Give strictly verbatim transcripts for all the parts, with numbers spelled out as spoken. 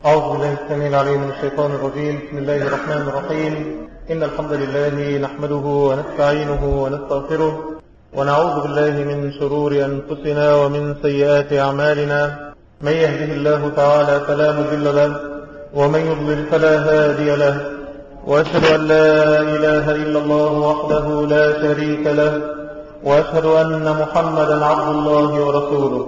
أعوذ بالله السميع العليم من الشيطان الرجيم. بسم الله الرحمن الرحيم. إن الحمد لله نحمده ونستعينه ونستغفره ونعوذ بالله من شرور أنفسنا ومن سيئات أعمالنا. من يهده الله تعالى فلا مضل له ومن يضلل فلا هادي له، وأشهد أن لا إله إلا الله وحده لا شريك له، وأشهد أن محمدا عبد الله ورسوله.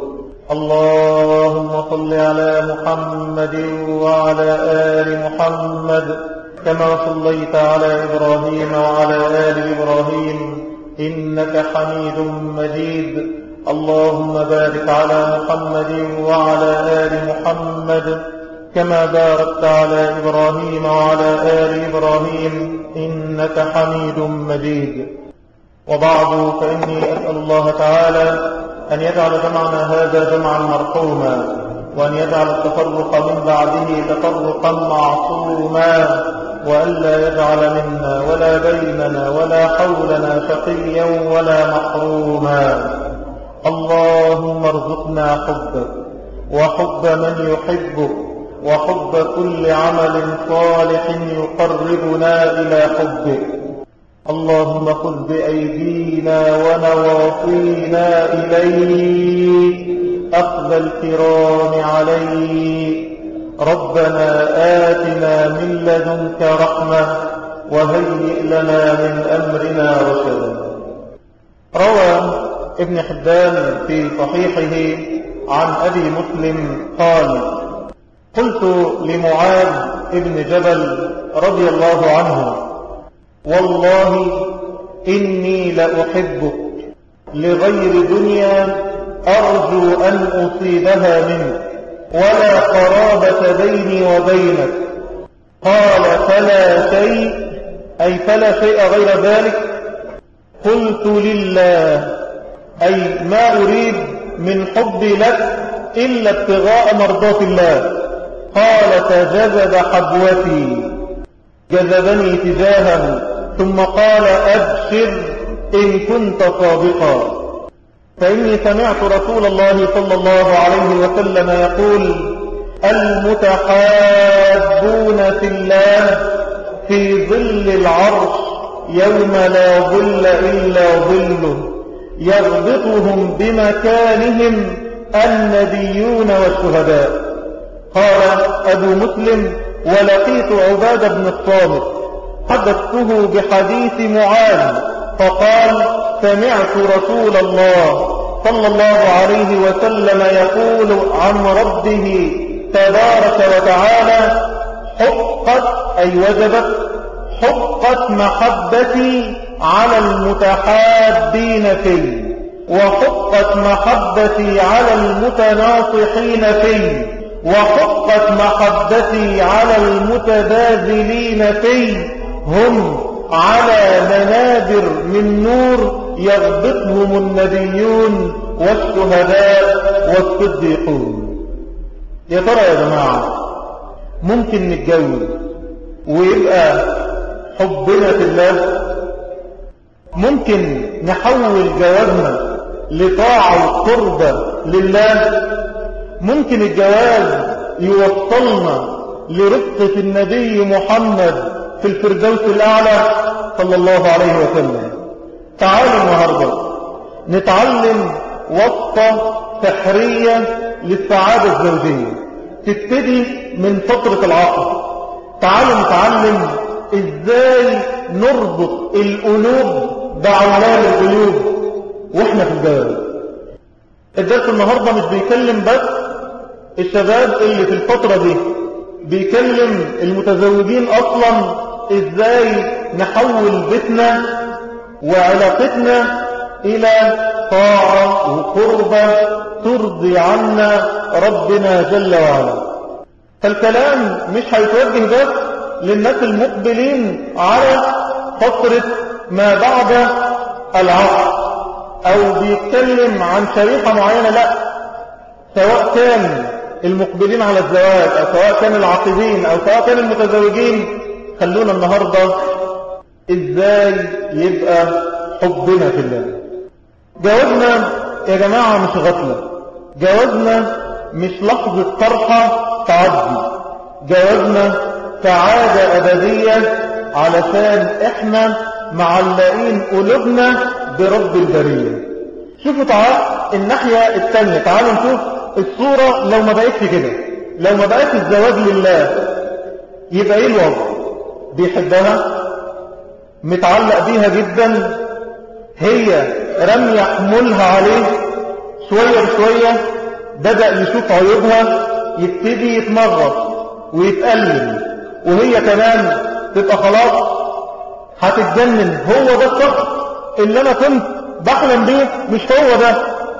اللهم صل على محمد وعلى آل محمد كما صليت على إبراهيم وعلى آل إبراهيم إنك حميد مجيد. اللهم بارك على محمد وعلى آل محمد كما باركت على إبراهيم وعلى آل إبراهيم إنك حميد مجيد. وبعد، فإني أسأل الله تعالى أن يجعل جمعنا هذا جمعا مرحوما، وأن يجعل التفرق من بعده تفرقا معصوما، وألا يجعل منا ولا بيننا ولا حولنا شقيا ولا محروما. اللهم ارزقنا حبك وحب من يحبك وحب كل عمل صالح يقربنا إلى حبك. اللهم خذ بأيدينا ونواصينا إليك أخذ الكرام عليك. ربنا آتنا من لدنك رحمة وهيئ لنا من أمرنا رشدا. روى ابن حبان في صحيحه عن أبي مسلم قال: قلت لمعاذ ابن جبل رضي الله عنه: والله إني لأحبك لغير دنيا أرجو أن أصيبها منك ولا قرابة بيني وبينك. قال: فلا شيء، أي فلا شيء غير ذلك؟ قلت: لله، أي ما أريد من حبي لك إلا ابتغاء مرضات الله. قال: فجذب حبوتي، جذبني تجاهه، ثم قال: أبشر إن كنت صادقا، فإني سمعت رسول الله صلى الله عليه وسلم يقول: المتحابون في الله في ظل العرش يوم لا ظل إلا ظله، يربطهم بمكانهم النبيون والشهداء. قال أبو مسلم: ولقيت عبادة بن الصامت حدثته بحديث معاذ فقال: سمعت رسول الله صلى الله عليه وسلم يقول عن ربه تبارك وتعالى: حقت، أي وجبت، حقت محبتي على المتحابين فيه، وحقت محبتي على المتناصحين فيه، وحقت محبتي على المتباذلين فيه، هم على منابر من نور يغبطهم النبيون والشهداء والصديقون. يا ترى يا جماعة، ممكن نتجوز ويبقى حبنا في الله؟ ممكن نحول جوازنا لطاعة وقربة لله؟ ممكن الجواز يوصلنا لرفقة النبي محمد في الفردوس الأعلى صلى الله عليه وسلم؟ تعالوا النهاردة نتعلم وصفة سحرية للسعادة الزوجية تبتدي من فترة العقد. تعالوا نتعلم ازاي نربط القلوب بعوالم القلوب واحنا في الجواز. الدرس النهاردة مش بيكلم بس الشباب اللي في الفترة دي، بيكلم المتزوجين أصلا ازاي نحول بيتنا وعلاقتنا إلى طاعة وقربة ترضي عنا ربنا جل وعلا. فالكلام مش هيتوجه بس للناس المقبلين على فترة ما بعد العقد أو بيتكلم عن شريحة معينة، لا، سواء كان المقبلين على الزواج أو سواء كان العاقدين أو سواء كان المتزوجين. خلونا النهاردة ازاي يبقى حبنا في الله. جوازنا يا جماعة مش غفلة، جوازنا مش لحظة فرحة تعدي، جوازنا سعادة أبدية علشان احنا معلقين قلوبنا برب البرية. شوفوا تعال الناحية الثانية، تعالوا نشوف الصورة لو ما بقتش كده، لو ما بقتش الزواج لله يبقى ايه الوضع؟ بيحبها، متعلق بيها جدا، هي رمي حمولها عليه، شوية بشوية بدأ يشوف عيوبها، يبتدي يتمرض ويتألم، وهي كمان تبقى خلاص هتتجنن. هو ده الشخص اللي انا كنت بحلم بيه، مش هو ده.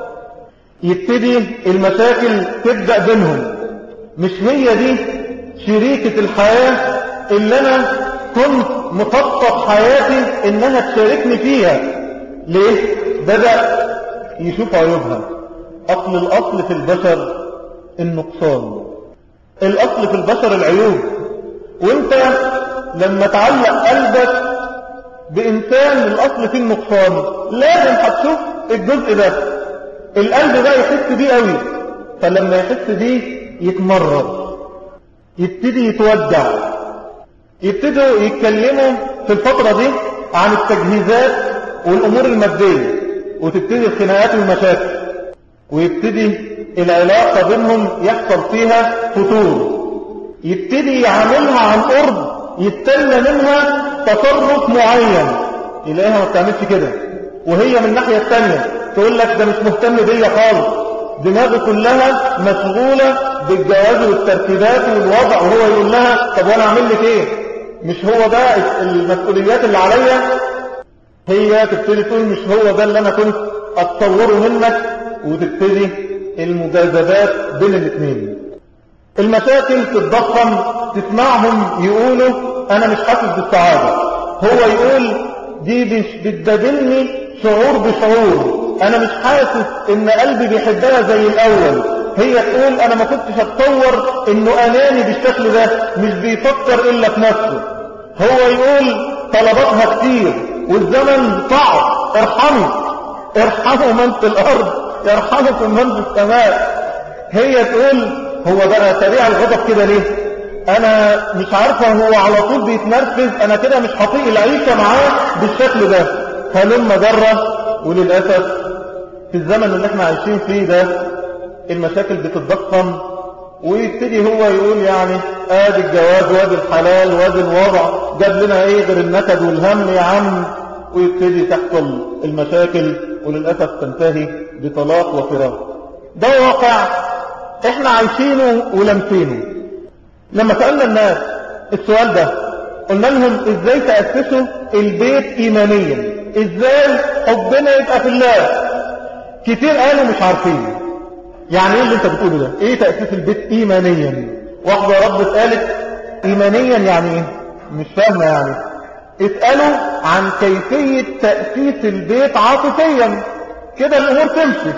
يبتدي المشاكل تبدأ بينهم، مش هي دي شريكة الحياة اللي انا كنت مخطط حياتي انها تشاركني فيها. ليه؟ بدأ يشوف عيوبها. اصل الاصل في البشر النقصان، الاصل في البشر العيوب. وانت لما تعلق قلبك بإنسان الأصل فيه النقصان لازم هتشوف الجزء ده، القلب ده يحس بيه قوي، فلما يحس بيه يتمرض، يبتدي يتودع، يبتدوا يتكلموا في الفترة دي عن التجهيزات والأمور المادية، وتبتدي الخناقات والمشاكل، ويبتدي العلاقة بينهم يحصل فيها فتور، يبتدي يعاملها عن قرب، يستنى منها تصرف معين، يلاقيها ما بتعملش كده، وهي من الناحية الثانية تقول لك ده مش مهتم بيا خالص، دماغه كلها مشغولة بالجواز والترتيبات والوضع، وهو يقول لها طب وانا اعمل لك ايه؟ مش هو ده المسؤوليات اللي عليا؟ هي تبتدي تقول مش هو ده اللي انا كنت اتصوره منك، وتبتدي المجاذبات بين الاثنين. المشاكل تتضخم، تسمعهم يقولوا انا مش حاسس بالسعادة، هو يقول دي مش بتدبلني شعور بشعور، انا مش حاسس ان قلبي بيحبها زي الاول، هي تقول انا ما كنتش اتصور انه اناني بالشكل ده، مش بيفكر الا في نفسه، هو يقول طلباتها كتير والزمن صعب، ارحموا ارحموا من في الارض يرحمكم من في السماء. هي تقول هو بقى سريع الغضب كده ليه؟ انا مش عارفة، هو على طول بيتنرفز، انا كده مش هطيق العيشة معاه بالشكل ده. فلما جرى، وللأسف في الزمن اللي احنا عايشين فيه ده المشاكل بتتضخم، ويبتدي هو يقول يعني ادي الجواز وادي الحلال وادي الوضع، جاب لنا ايه غير النكد والهم يا عم، ويبتدي تحصل المشاكل، وللأسف تنتهي بطلاق وفراق. ده واقع احنا عايشينه ولمسينه. لما سألنا الناس السؤال ده قلنا لهم ازاي تأسسوا البيت ايمانيا، ازاي حبنا يبقى في الله؟ كتير قالوا مش عارفين. يعني ايه اللي انت بتقوله ده؟ ايه تأسيس البيت ايمانيا؟ واحدة ربت قالت ايمانيا يعني ايه؟ مش فاهمة يعني. اسألوا عن كيفية تأسيس البيت عاطفيا، كده الامور تمشي.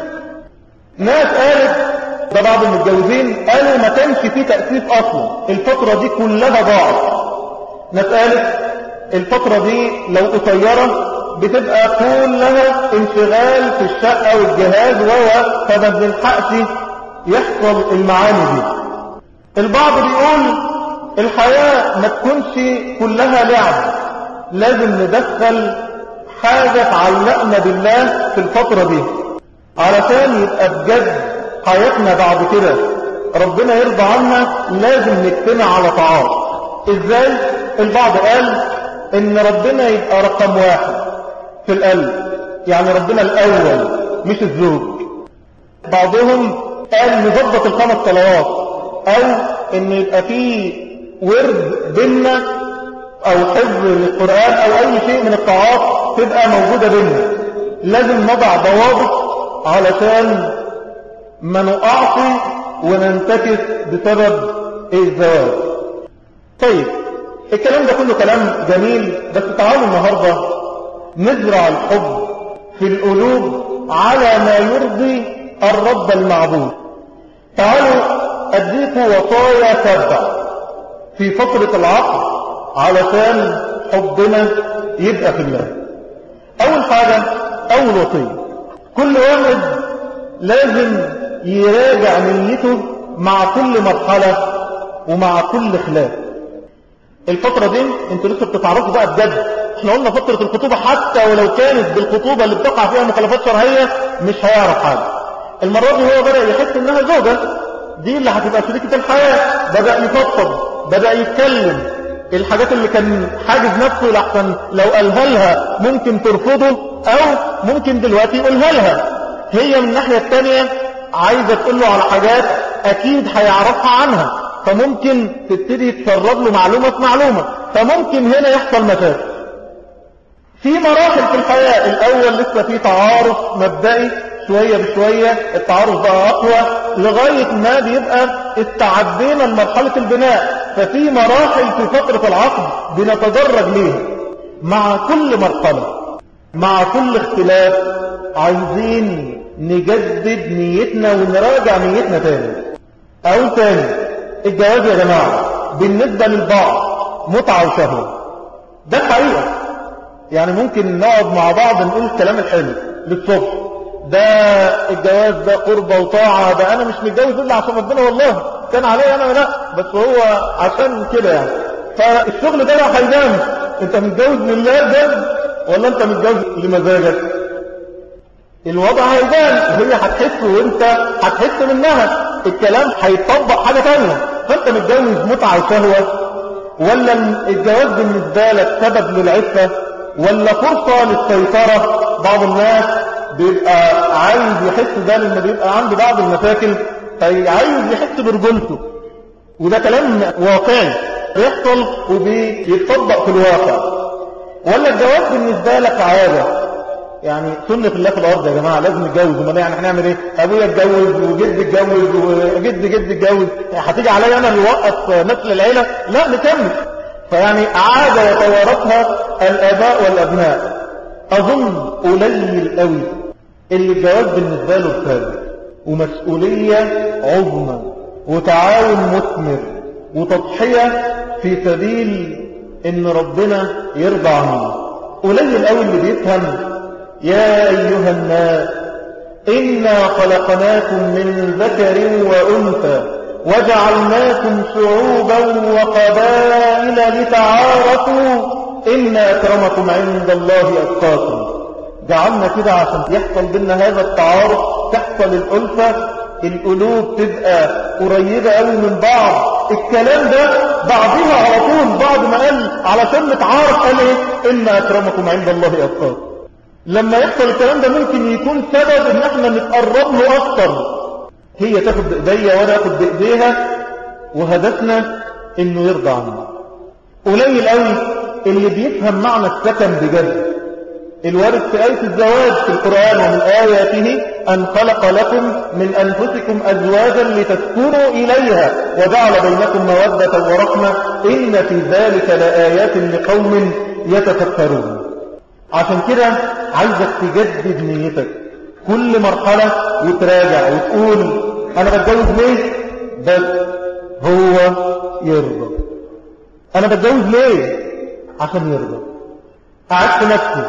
ناس قالت ده بعض المتجوزين قالوا ما كانش فيه تأسيس اصلا، الفترة دي كلها ضاعت. ناس قالت الفترة دي لو قصيرة بتبقى كلها انشغال في الشقة والجهاز وهو فما بنلحقش يحصل المعاني دي. البعض بيقول الحياة ما تكونش كلها لعب، لازم ندخل حاجة تعلقنا بالله في الفترة دي علشان يبقى بجد حياتنا بعد كده ربنا يرضى عنا، لازم نجتمع على طاعات. ازاي؟ البعض قال ان ربنا يبقى رقم واحد في القلب، يعني ربنا الاول مش الزوج. بعضهم قال نظبط الخمس صلوات، او ان يبقى فيه ورد بيننا او حفظ للقرآن او اي شيء من الطاعات تبقى موجودة بيننا. لازم نضع ضوابط علشان ما نقعش وننتكس بسبب الزواج. طيب الكلام ده كله كلام جميل، بس تعالوا النهاردة نزرع الحب في القلوب على ما يرضي الرب المعبود. تعالوا اديكوا وصايا سبع في فترة العقد علشان حبنا يبقى في الله. اول حاجة، اول وصية، كل واحد لازم يراجع نيته مع كل مرحلة ومع كل خلاف. الفترة دي انتوا لسه بتتعرفوا بقى بجد. احنا قلنا فترة الخطوبة حتى ولو كانت بالخطوبة اللي بتقع فيها مخالفات شرعية مش هيعرف حاجة. المرة دي هو بدأ يحس انها زوجة دي اللي هتبقى شريكة الحياة، بدأ يفضفض، بدأ يتكلم. الحاجات اللي كان حاجز نفسه لحسن لو قالها لها ممكن ترفضه او ممكن دلوقتي يقولها لها، هي من الناحية التانية عايزة تقول له على حاجات اكيد هيعرفها عنها، فممكن تبتدي تسرب له معلومة في معلومة، فممكن هنا يحصل مشاكل. في مراحل في الحياة، الاول لسه في تعارف مبدئي، شوية بشوية التعارف بقى اقوى لغاية ما بيبقى استعدينا لمرحلة البناء. ففي مراحل في فترة العقد بنتدرج ليها. مع كل مرحلة مع كل اختلاف عايزين نجدد نيتنا ونراجع نيتنا تاني. او تاني الجواز يا جماعة بالنسبة للبعض متعة وشهوة، ده حقيقة. يعني ممكن نقعد مع بعض نقول الكلام الحلو للصبح، ده الجواز ده قربة وطاعة، ده انا مش متجوز الا عشان ربنا والله كان عليا انا لا، بس هو عشان كده يعني. فالشغل ده لا هيبان انت متجوز لله ده ولا انت متجوز لمزاجك. الوضع هيبان، وهي هتحس وانت هتحس منها، الكلام هيطبق حاجة تانية. فانت متجوز متعة وشهوة، ولا الجواز بالنسبة لك سبب للعفة، ولا فرصة للسيطرة. بعض الناس بيبقى عايز يحس ده لما بيبقى عنده بعض المشاكل فعايز يحس برجولته، وده كلام واقعي بيحصل وبيتطبق في الواقع. ولا الجواز بالنسبة لك عادة، يعني سنة الله في الأرض يا جماعة لازم نتجوز، وما يعني هنعمل ايه؟ أبويا اتجوز وجد اتجوز وجد جد اتجوز، هتيجي عليا أنا اللي وقف نسل العيلة؟ لا نكمل. فيعني عادة يتوارثها الآباء والأبناء. أظن قليل قوي اللي الجواز بالنسبة له ثابت ومسؤولية عظمى وتعاون مثمر وتضحية في سبيل ان ربنا يرضى عنه. قليل قوي اللي بيفهم يا أيها الناس إنا خلقناكم من ذكر وأنثى وجعلناكم شعوبا وقبائل لتعارفوا إن أكرمكم عند الله أتقاكم. جعلنا كده عشان يحصل بينا هذا التعارف، تحصل الألفة، القلوب تبقى قريبة قوي من بعض. الكلام ده بعضها على طول بعد ما قال علشان نتعارف قال ايه؟ إن أكرمكم عند الله أتقاكم. لما يحصل الكلام ده ممكن يكون سبب ان احنا نتقرب له اكتر، هي تاخد بايديا وانا اخد بايديها، وهدفنا انه يرضى عنه. قليل قوي اللي بيفهم معنى السكن بجد. الوارد في آية الزواج في القرآن ومن آياته أن خلق لكم من أنفسكم أزواجا لتسكنوا إليها وجعل بينكم مودة ورحمة إن في ذلك لآيات لقوم يتفكرون. عشان كده عايزك تجدد نيتك كل مرحلة وتراجع وتقول أنا بتجوز ليه؟ بس هو يرضى. أنا بتجوز ليه؟ عشان يرضى. قعدت نفسي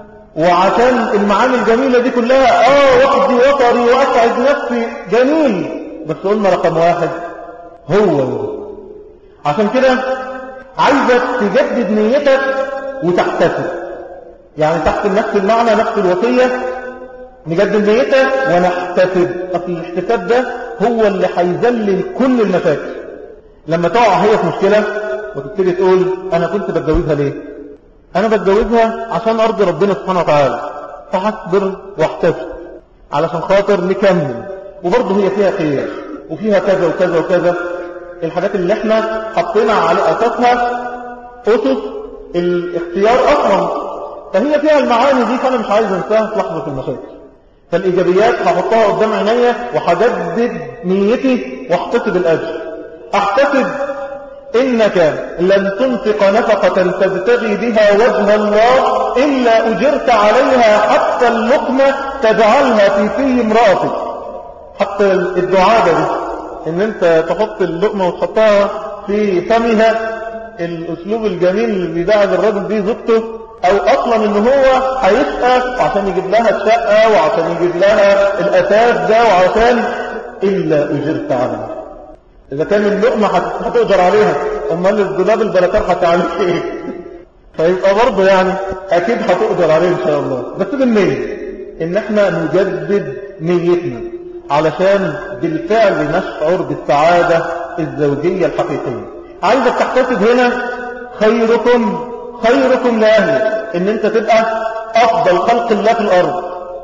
وعشان المعاني الجميلة دي كلها آه وحدي وطري وأسعد نفسي جميل، بس قلنا رقم واحد هو يرضى. عشان كده عايزك تجدد نيتك وتحتسب، يعني تحت نفس المعنى نفس الوصية نجدد نيتك ونحتسب. أصل الاحتساب ده هو اللي هيذلل كل المشاكل. لما تقع هي في مشكلة وتبتدي تقول أنا كنت بتجوزها ليه؟ أنا بتجوزها عشان أرضي ربنا سبحانه وتعالى، فحصبر واحتسب علشان خاطر نكمل، وبرضه هي فيها خير وفيها كذا وكذا وكذا. الحاجات اللي احنا حطينا على أساسها أسس الاختيار أصلا، فهي فيها المعاني دي، فأنا مش عايز انساها في لحظة المشاكل. فالإيجابيات هحطها قدام عينيا وهجدد نيتي واحتسب الأجر. احتسب إنك لن تنفق نفقة تبتغي بها وجه الله إلا أجرت عليها حتى اللقمة تجعلها في في امرأتك. حتى الدعابة دي إن أنت تحط اللقمة وتحطها في فمها، الأسلوب الجميل اللي بيدعب الرجل بيه زوجته، أو أصلا إن هو هيسقى عشان يجيب لها الشقة وعشان يجيب لها الأساس ده وعشان إلا أجرت عليها. إذا كان اللقمة هتقدر عليها أمال الدولاب البلكار هتعمل إيه؟ فيبقى برضه يعني أكيد هتقدر عليه إن شاء الله، بس بالنية إن احنا نجدد نيتنا علشان بالفعل نشعر بالسعادة الزوجية الحقيقية. عايزك تحتسب هنا خيركم خيركم لأهله، إن أنت تبقى أفضل خلق الله في الأرض.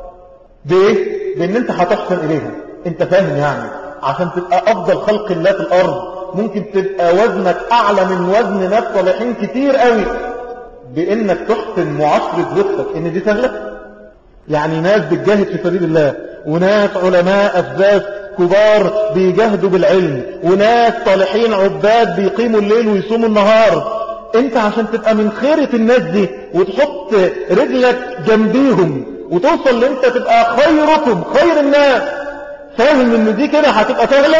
بإيه؟ بإن أنت هتحسن إليها. أنت فاهم يعني عشان تبقى أفضل خلق الله في الأرض ممكن تبقى وزنك أعلى من وزن ناس صالحين كتير قوي، بإنك تحسن معاشرة زوجتك. إن دي سهلة؟ يعني ناس بتجاهد في سبيل الله، وناس علماء أفزاز كبار بيجاهدوا بالعلم، وناس صالحين عباد بيقيموا الليل ويصوموا النهار. انت عشان تبقى من خيرة الناس دي وتحط رجلك جنبيهم وتوصل لانت تبقى خيركم خير الناس، فاهم ان دي كده هتبقى سهلة؟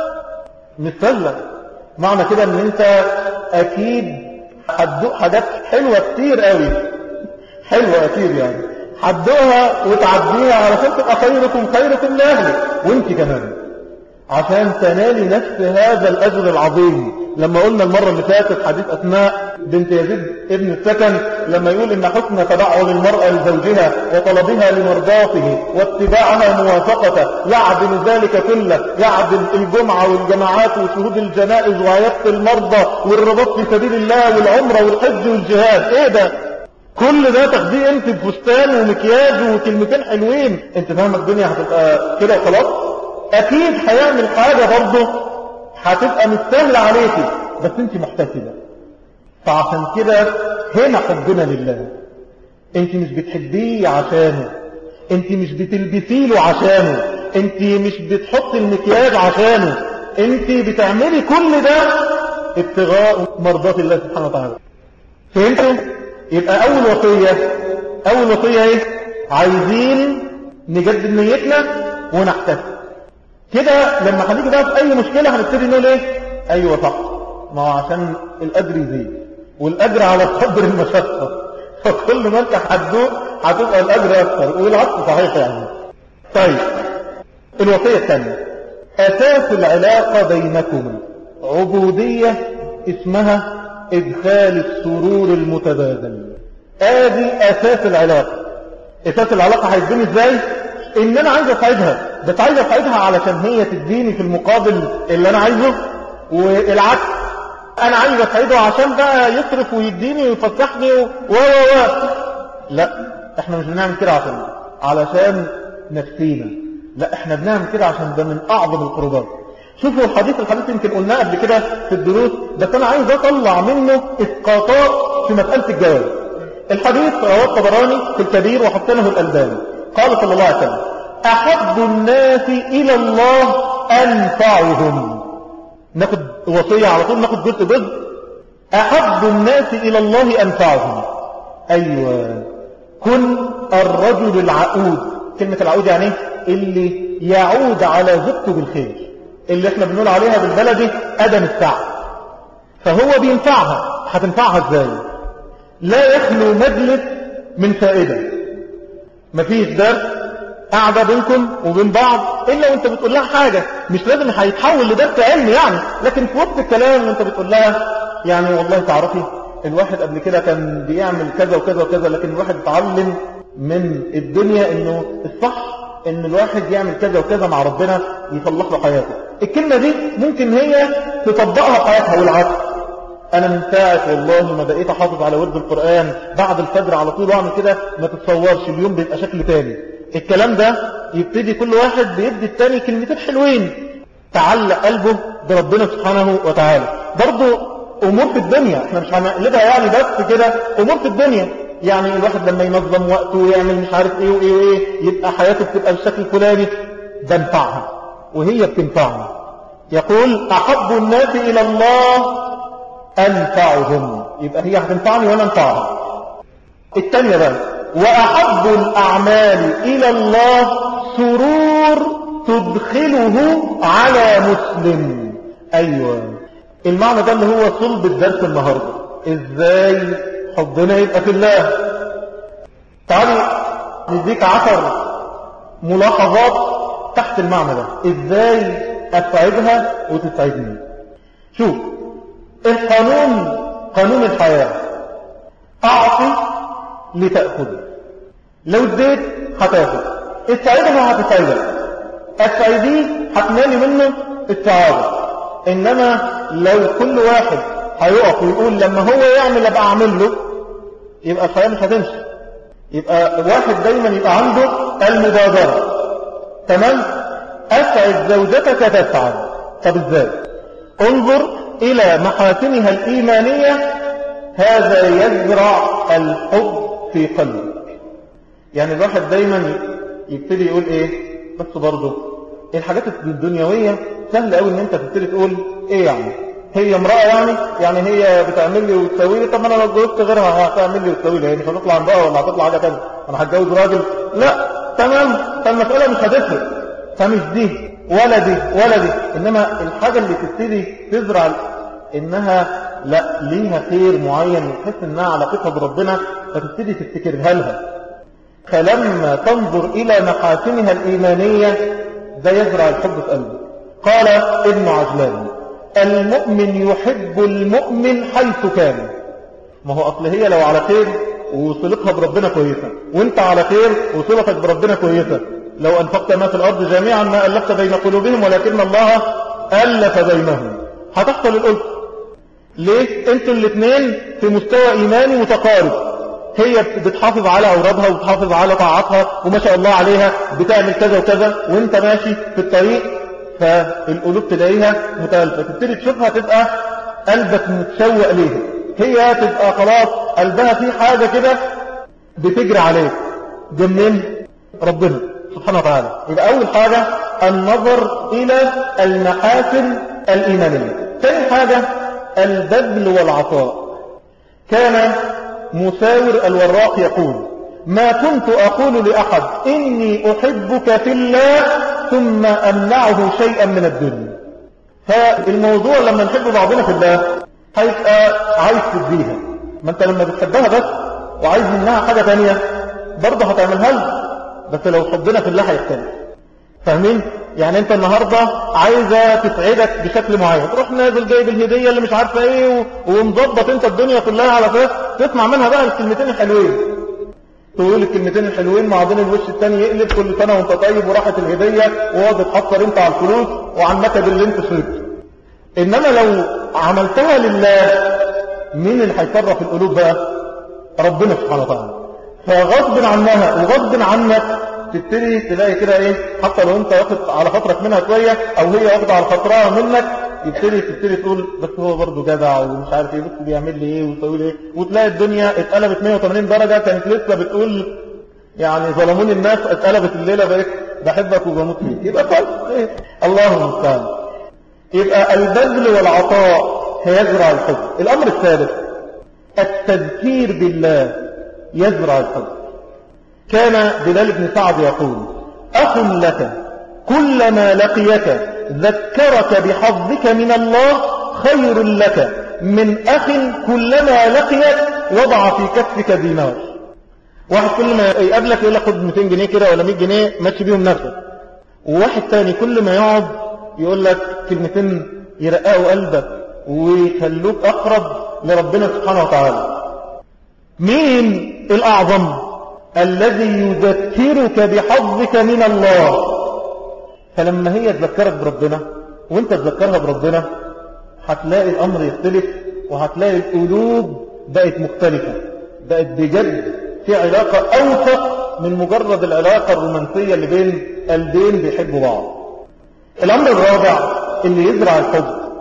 مش سهلة. معنى كده ان انت اكيد هتدوق حاجات حلوة كتير قوي، حلوة اكيد يعني هتدوقها وتعديها علشان تبقى خيركم خيركم لأهلك وانت كمان، عشان تنالي نفس هذا الأجر العظيم. لما قلنا المرة اللي فاتت حديث أسماء بنت يزيد ابن السكن لما يقول إن حسن تبعه للمرأة لزوجها وطلبها لمرضاته واتباعها موافقته يعدل ذلك كله، يعدل الجمعة والجماعات وشهود الجنائز وعيادة المرضى والرباط في سبيل الله والعمرة والحج والجهاد. ايه ده؟ كل ده تاخديه انت بفستان ومكياج وكلمتين حلوين، انت فاهم الدنيا هتبقى كده وخلاص؟ اكيد هيعمل حاجة برضه هتبقى مستاهلة عليكي، بس انت محتسبة. فعشان كده هنا حبنا لله. انت مش بتحبيه عشانه، انت مش بتلبسي له عشانه، انت مش بتحطي المكياج عشانه، انت بتعملي كل ده ابتغاء مرضات الله سبحانه وتعالى. فهمتوا؟ يبقى اول وصية اول وصية ايه؟ عايزين نجدد نيتنا ونحتسب. كده لما هنيجي بقى في اي مشكلة هنبتدي نقول ايه؟ ايوه صح، ما هو عشان الاجر يزيد، والاجر على قدر المشقة، فكل ما انت هتدوق هتبقى الاجر اكثر، والعكس صحيح يعني. طيب الوصية الثانية، اساس العلاقة بينكم عبودية اسمها ادخال السرور المتبادل. ادي اساس العلاقة. اساس العلاقة هيتبني ازاي؟ ان انا عايز اساعدها، بس عايز اساعدها علشان هي تديني في المقابل اللي انا عايزه، والعكس انا عايز اساعده عشان بقى يصرف ويديني ويفسحني و و و لا، احنا مش بنعمل كده عشان علشان نفسينا، لا احنا بنعمل كده عشان ده من اعظم القربات. شوفوا الحديث الحديث يمكن قلناه قبل كده في الدروس، بس انا عايز اطلع منه اسقاطات في مسألة الجواز. الحديث رواه الطبراني في الكبير وحسنه الألباني. قال صلى الله عليه وسلم: احب الناس الى الله انفعهم. ناخد وصية على طول، ناخد جزء جزء. احب الناس الى الله انفعهم. ايوه، كن الرجل العقود. كلمة العقود يعني اللي يعود على زوجته بالخير، اللي احنا بنقول عليها بالبلدي ادم السعد. فهو بينفعها. هتنفعها ازاي؟ لا يخلو مجلس من فائدة. مفيش درس قاعدة بينكم وبين بعض إلا وانت بتقول لها حاجة، مش لازم هيتحول لدرس علمي يعني، لكن في وقت الكلام وانت بتقول لها يعني والله تعرفي الواحد قبل كده كان بيعمل كذا وكذا وكذا، لكن الواحد اتعلم من الدنيا انه الصح ان الواحد يعمل كذا وكذا مع ربنا يصلح له حياته. الكلمة دي ممكن هي تطبقها في حياتها، والعكس. انا من ساعة والله ما بقيت احافظ على ورد القرآن بعد الفجر على طول واعمل كده، ما تتصورش اليوم بيبقى شكل تاني. الكلام ده يبتدي كل واحد بيدي التاني كلمتين حلوين تعلق قلبه بربنا سبحانه وتعالى. برضو امور في الدنيا احنا مش هنقلبها يعني بس كده، امور في الدنيا يعني الواحد لما ينظم وقته ويعمل مش عارف ايه وايه وايه يبقى حياته بتبقى بالشكل الفلاني، بنفعها وهي بتنفعنا. يقول احب الناس الى الله أنفعهم، يبقى هي هتنفعني وأنا أنفعها. الثانية بقى، وأحب الأعمال إلى الله سرور تدخله على مسلم. أيوة، المعنى ده اللي هو صلب الدرس النهاردة. إزاي حبنا يبقى في الله؟ تعالي نديك عشر ملاحظات تحت المعنى ده. إزاي أسعدها وتسعدني. شوف القانون قانون الحياة، أعطي لتأخذ، لو اديت هتاخد، اسعدها هتسعدك، اسعديه هتنالي منه السعادة. إنما لو كل واحد هيقف ويقول لما هو يعمل ابقى اعمل له، يبقى الحياة مش هتمشي. يبقى واحد دايما يبقى عنده المبادرة. تمام؟ أسعد زوجتك تسعد. طب ازاي؟ انظر إلى محاسنها الإيمانية، هذا يزرع الحب في قلبك. يعني الواحد دايما يبتدي يقول ايه بس برضه الحاجات الدنيوية سهل قوي ان انت تبتدي تقول ايه يعني هي امرأة يعني يعني هي بتعمل لي وتسوي لي، طب انا لو اتجوزت غيرها هتعمل لي وتسوي لي، هي مش هتطلع امرأة ولا هتطلع حاجة تانية، انا هتجوز راجل؟ لا تمام، فالمسألة مش هتفرق، فمش دي ولا دي ولا دي. انما الحاجة اللي تبتدي تزرع انها لا ليها خير معين وتحس انها علاقتها بربنا فتبتدي تفتكرها لها. فلما تنظر الى محاسنها الايمانية ده يزرع الحب في قلبك. قال ابن عجلان المؤمن يحب المؤمن حيث كان. ما هو اصل هي لو على خير وصلتها بربنا كويسة، وانت على خير وصلتك بربنا كويسة، لو انفقت ما في الارض جميعا ما الفت بين قلوبهم ولكن الله الف بينهم، هتحصل الالف. ليه؟ انتوا الاثنين في مستوى ايماني متقارب، هي بتحافظ على اورادها وبتحافظ على طاعاتها وما شاء الله عليها بتعمل كذا وكذا، وانت ماشي في الطريق فالقلوب تلاقيها متألفة، تبتدي تشوفها تبقى قلبك متشوق ليها، هي تبقى خلاص قلبها في حاجة كده بتجري عليك. ده منين؟ ربنا سبحانه وتعالى. يبقى أول حاجة النظر إلى المحاسن الإيمانية. ثاني حاجة البذل والعطاء. كان مساور الوراق يقول ما كنت أقول لأحد إني أحبك في الله ثم أمنعه شيئا من الدنيا. فالموضوع لما نحب بعضنا في الله هيبقى عايز تديها، ما انت لما بتحبها بس وعايز منها حاجة تانية برضه هتعملها لها، بس لو حبنا في الله هيختلف. فاهمين؟ يعني انت النهاردة عايزة تسعدك بشكل معين، تروح نازل جايب الهدية اللي مش عارفة ايه ومضبط انت الدنيا كلها على فيه، تسمع منها بقى الكلمتين الحلوين، تقول الكلمتين الحلوين مع ضمن الوش الثاني يقلب كل سنة وانت طيب وراحت الهدية وقعد تحصر انت على الفلوس وعن النكد اللي انت شربته. انما لو عملتها لله مين اللي هيصرف القلوب بقى؟ ربنا سبحانه وتعالى. فغصب عنها وغصب عنك تبتدي تلاقي كده ايه، حتى لو انت واخد على خاطرك منها شوية او هي واخده على خاطرها منك، يبتدي تبتدي تقول بس هو برضه جدع ومش عارف ايه، بس بيعمل لي ايه ويسوي لي ايه، وتلاقي الدنيا اتقلبت مية وتمانين درجة. كانت لسه بتقول يعني ظلموني الناس، اتقلبت الليلة بقيت بحبك وبموت فيك. يبقى خلاص ايه، الله المستعان. يبقى البذل والعطاء هيزرع الحب. الامر الثالث التذكير بالله يزرع الحب. كان بلال بن سعد يقول اخ لك كلما لقيك ذكرك بحظك من الله خير لك من أخ كلما لقيك وضع في كفك دينار. واحد كل ما يقابلك يقول لك خد مئتين جنيه كده ولا مية جنيه ماشي بيهم نفسك، وواحد تاني كل ما يقعد يقول لك كلمتين يرققوا قلبك ويخلوك أقرب لربنا سبحانه وتعالى. مين الأعظم؟ الذي يذكرك بحظك من الله. فلما هي تذكرك بربنا وانت تذكرها بربنا هتلاقي الامر يختلف، وهتلاقي القلوب بقت مختلفة، بقت بجد في علاقة اوثق من مجرد العلاقة الرومانسية اللي بين قلبين بيحبوا بعض. الامر الرابع اللي يزرع الحب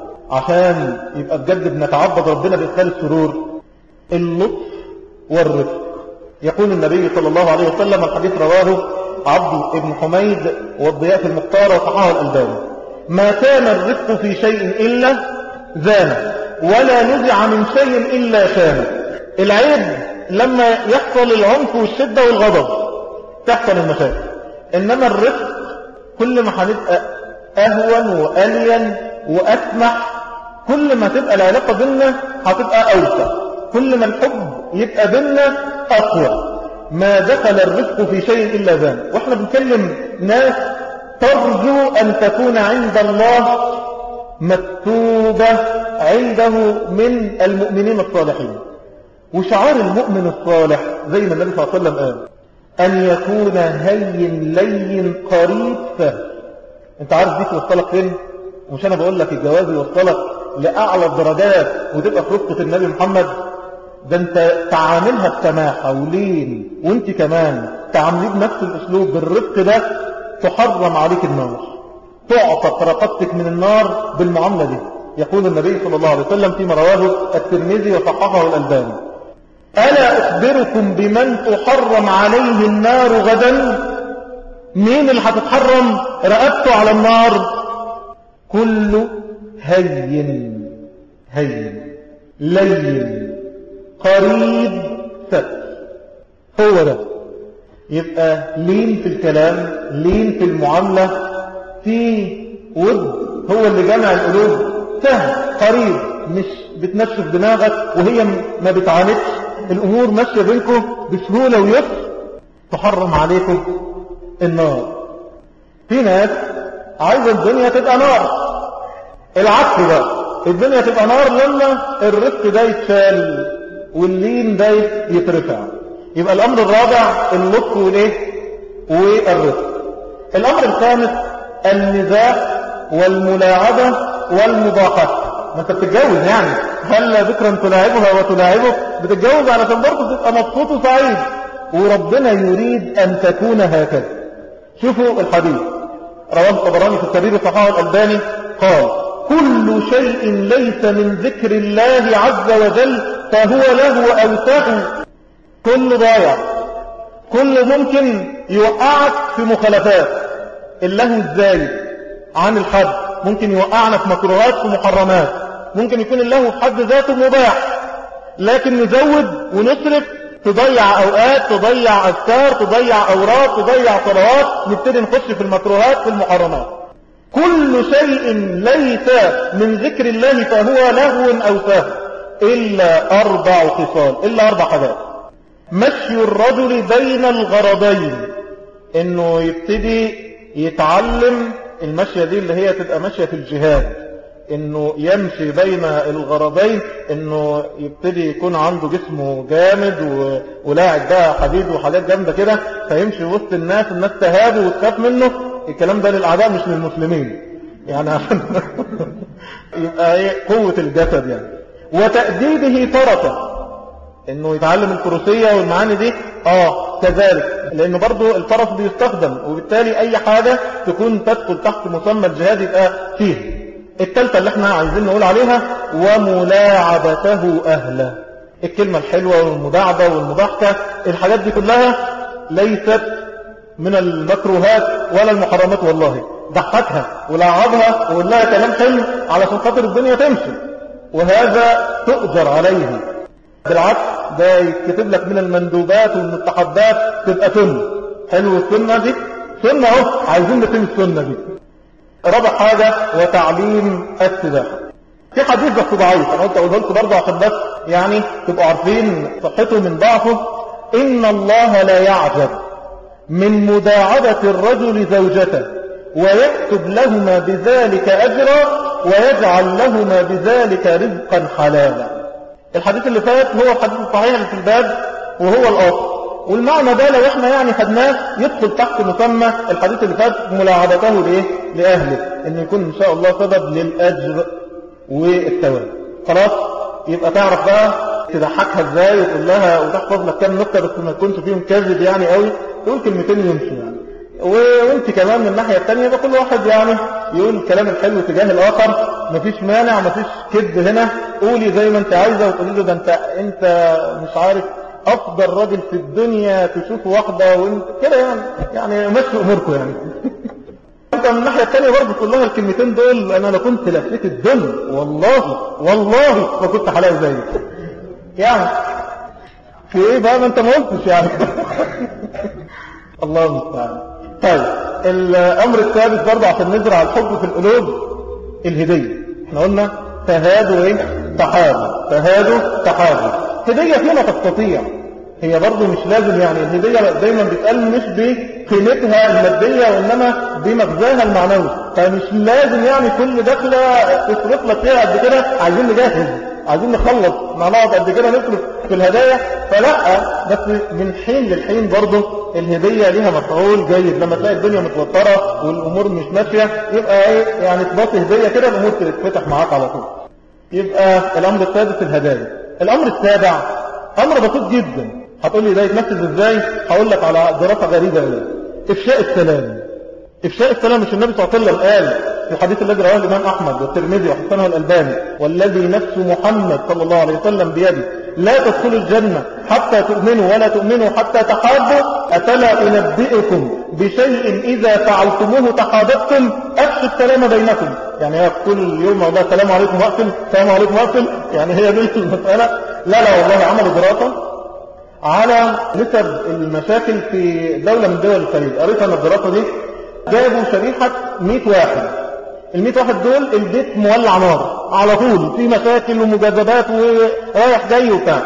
عشان يبقى بجد بنتعبد ربنا بإدخال السرور، اللطف والرفق. يقول النبي صلى الله عليه وسلم، الحديث رواه عبد بن حميد والضياء في المختار وصححه الألباني، ما كان الرفق في شيء إلا زانه ولا نزع من شيء إلا شانه. العيب لما يحصل العنف والشدة والغضب تحصل المشاكل، إنما الرفق كل ما هنبقى أهون وألين وأسمح، كل ما تبقى العلاقة بيننا هتبقى أوسع، كل ما الحب يبقى بيننا أقوى. ما دخل الرزق في شيء إلا زان. وإحنا بنكلم ناس ترجو أن تكون عند الله مكتوبة عنده من المؤمنين الصالحين. وشعار المؤمن الصالح زي ما النبي صلى الله عليه وسلم قال أن يكون هين لين قريب سهل. انت عارف دي توصلك فين؟ مش أنا بقول لك الجواز يوصلك لأعلى الدرجات وتبقى في رفقة النبي محمد. ده انت تعاملها بسماحة ولين، وانت كمان تعامليه بنفس الأسلوب بالرفق ده تحرم عليك النار، تعطق رقبتك من النار بالمعاملة دي. يقول النبي صلى الله عليه وسلم فيما رواه الترمذي وصححه الألباني: ألا أخبركم بمن تحرم عليه النار غدا؟ مين اللي هتتحرم رقبته على النار؟ كل هين هين لين قريب ستر. هو ده يبقى لين في الكلام، لين في المعاملة، في ود هو اللي جمع القلوب، سهل قريب، مش بتنشف دماغك وهي ما بتعاندش، الأمور ماشية بينكم بسهولة ويسر، تحرم عليكم النار. في ناس عايزة الدنيا تبقى نار، العكس بقى، الدنيا تبقى نار لما الرفق ده يتشال واللين ده يترفع. يبقى الأمر الرابع اللطف والايه والرفق. الأمر الخامس النزاع والملاعبة والمضاحكة. ما انت بتتجوز يعني، هل ذكرا تلاعبها وتلاعبه؟ بتتجوز علشان برضه تبقى مبسوط وسعيد، وربنا يريد أن تكون هكذا. شوفوا الحديث رواه الطبراني في الكبير وصححه الألباني قال: كل شيء ليس من ذكر الله عز وجل فهو له أوساخ. كل ضايع، كل ممكن يوقعك في مخالفات. اللهو الزايد عن الحد ممكن يوقعنا في مكروهات في محرمات. ممكن يكون اللهو في حد ذاته مباح، لكن نزود ونصرف، تضيع أوقات، تضيع أذكار، تضيع أوراق، تضيع صلوات، نبتدي نخش في المكروهات في المحرمات. كل شيء ليس من ذكر الله فهو لهو أو سهو إلا أربع خصال، إلا أربع حاجات: مشي الرجل بين الغرضين، إنه يبتدي يتعلم المشية دي اللي هي تبقى مشية في الجهاد، إنه يمشي بين الغرضين، إنه يبتدي يكون عنده جسمه جامد و... ولاعب بقى حديد وحاجات جامدة كده، فيمشي وسط الناس، الناس تهابه وتخاف منه. الكلام ده للأعداء مش للمسلمين يعني، عشان يبقى ايه قوة الجسد يعني. وتأديده فرطة، انه يتعلم الفروسية والمعاني دي اه كذلك، لانه برضو الفرس بيستخدم، وبالتالي اي حاجة تكون تدخل تحت مسمى الجهاد يبقى فيه. الثالثة اللي احنا عايزين نقول عليها: وملاعبته اهله. الكلمة الحلوة والمداعبة والمضاحكة، الحاجات دي كلها ليست من المكروهات ولا المحرمات. والله ضحكها ولعبها وقول لها كلام حلو علشان خاطر الدنيا تمشي، وهذا تؤجر عليه. بالعكس ده يكتب لك من المندوبات والمستحبات، تبقى سنة. حلو السنة دي، سنة اهو، عايزين نتم السنة دي. رابع حاجة: وتعليم السباحة. في حديث بس ضعيف، انا قلت اقوله لكم برضه عشان بس يعني تبقوا عارفين صحته من ضعفه. ان الله لا يعجب من مداعبة الرجل زوجته ويكتب لهما بذلك أجرا ويجعل لهما بذلك رزقا حلالا. الحديث اللي فات هو الحديث الصحيح اللي في الباب وهو الأصل، والمعنى ده لو احنا يعني خدناه يدخل تحت مسمى الحديث اللي فات ملاعبته لإيه؟ لأهله، إن يكون إن شاء الله سبب للأجر والثواب. خلاص يبقى تعرف بقى تضحكها ازاي وتقول لها وتحفظ لك كام نكته بس ما يكونش فيهم كذب يعني قوي، تقول كلمتين يمشي يعني. وانت كمان من الناحيه الثانيه يبقى كل واحد يعني يقول الكلام الحلو تجاه الاخر، مفيش مانع، مفيش كذب هنا. قولي زي ما انت عايزه وتقولي له ده انت انت مش عارف افضل راجل في الدنيا تشوف واحده وانت كده يعني، يعني مشوا اموركم يعني. انت من الناحيه الثانيه برضه تقول لها الكلمتين دول: انا لو كنت لفيت الدنيا والله والله ما كنت حلاوه زيك يعني. في ايه بقى ما انت ما قلتش يعني. الله المستعان. طيب الامر الثالث برضه عشان نزرع الحب في القلوب: الهديه. احنا قلنا تهادوا ايه؟ تحابوا. تهادوا تحابوا. هديه فيما تستطيع، هي برضه مش لازم يعني. الهديه دايما بيتقال مش قيمتها المادية وإنما بمغزاها المعنوي. فمش لازم يعني كل دخلة تصرف لك فيها قد كده، عايزين نجهز، عايزين نخلص مع بعض قد كده نصرف في الهدايا. فلا، بس من حين للحين برضه الهدية ليها مفعول جيد. لما تلاقي الدنيا متوترة والأمور مش ماشية، يبقى ايه يعني تباطي هدية كده الأمور تتفتح معاك على طول. يبقى الأمر السادس الهدايا. الأمر السابع أمر بسيط جدا. هتقول لي ده يتنفذ ازاي؟ هقول لك على دراسة غريبة قوي. إفشاء السلام. إفشاء السلام، مش النبي صلى الله عليه وسلم قال في الحديث الذي رواه الإمام أحمد والترمذي وحسنه الألباني: والذي نفس محمد صلى الله عليه وسلم بيده لا تدخلوا الجنة حتى تؤمنوا ولا تؤمنوا حتى تحابوا، أفلا أنبئكم بشيء إذا فعلتموه تحاببتم؟ أفشوا السلام بينكم. يعني هي كل يوم والله السلام عليكم وأقفل، السلام عليكم وأقفل، يعني هي دي المسألة؟ لا لا والله، عملوا دراسة على نسب المشاكل في دولة من دول الخليج. قريت أنا الدراسة دي، جابوا شريحة مئة واحد. المئة واحد دول البيت مولع نار على طول، في مشاكل ومجاذبات ورايح جاي وبتاع.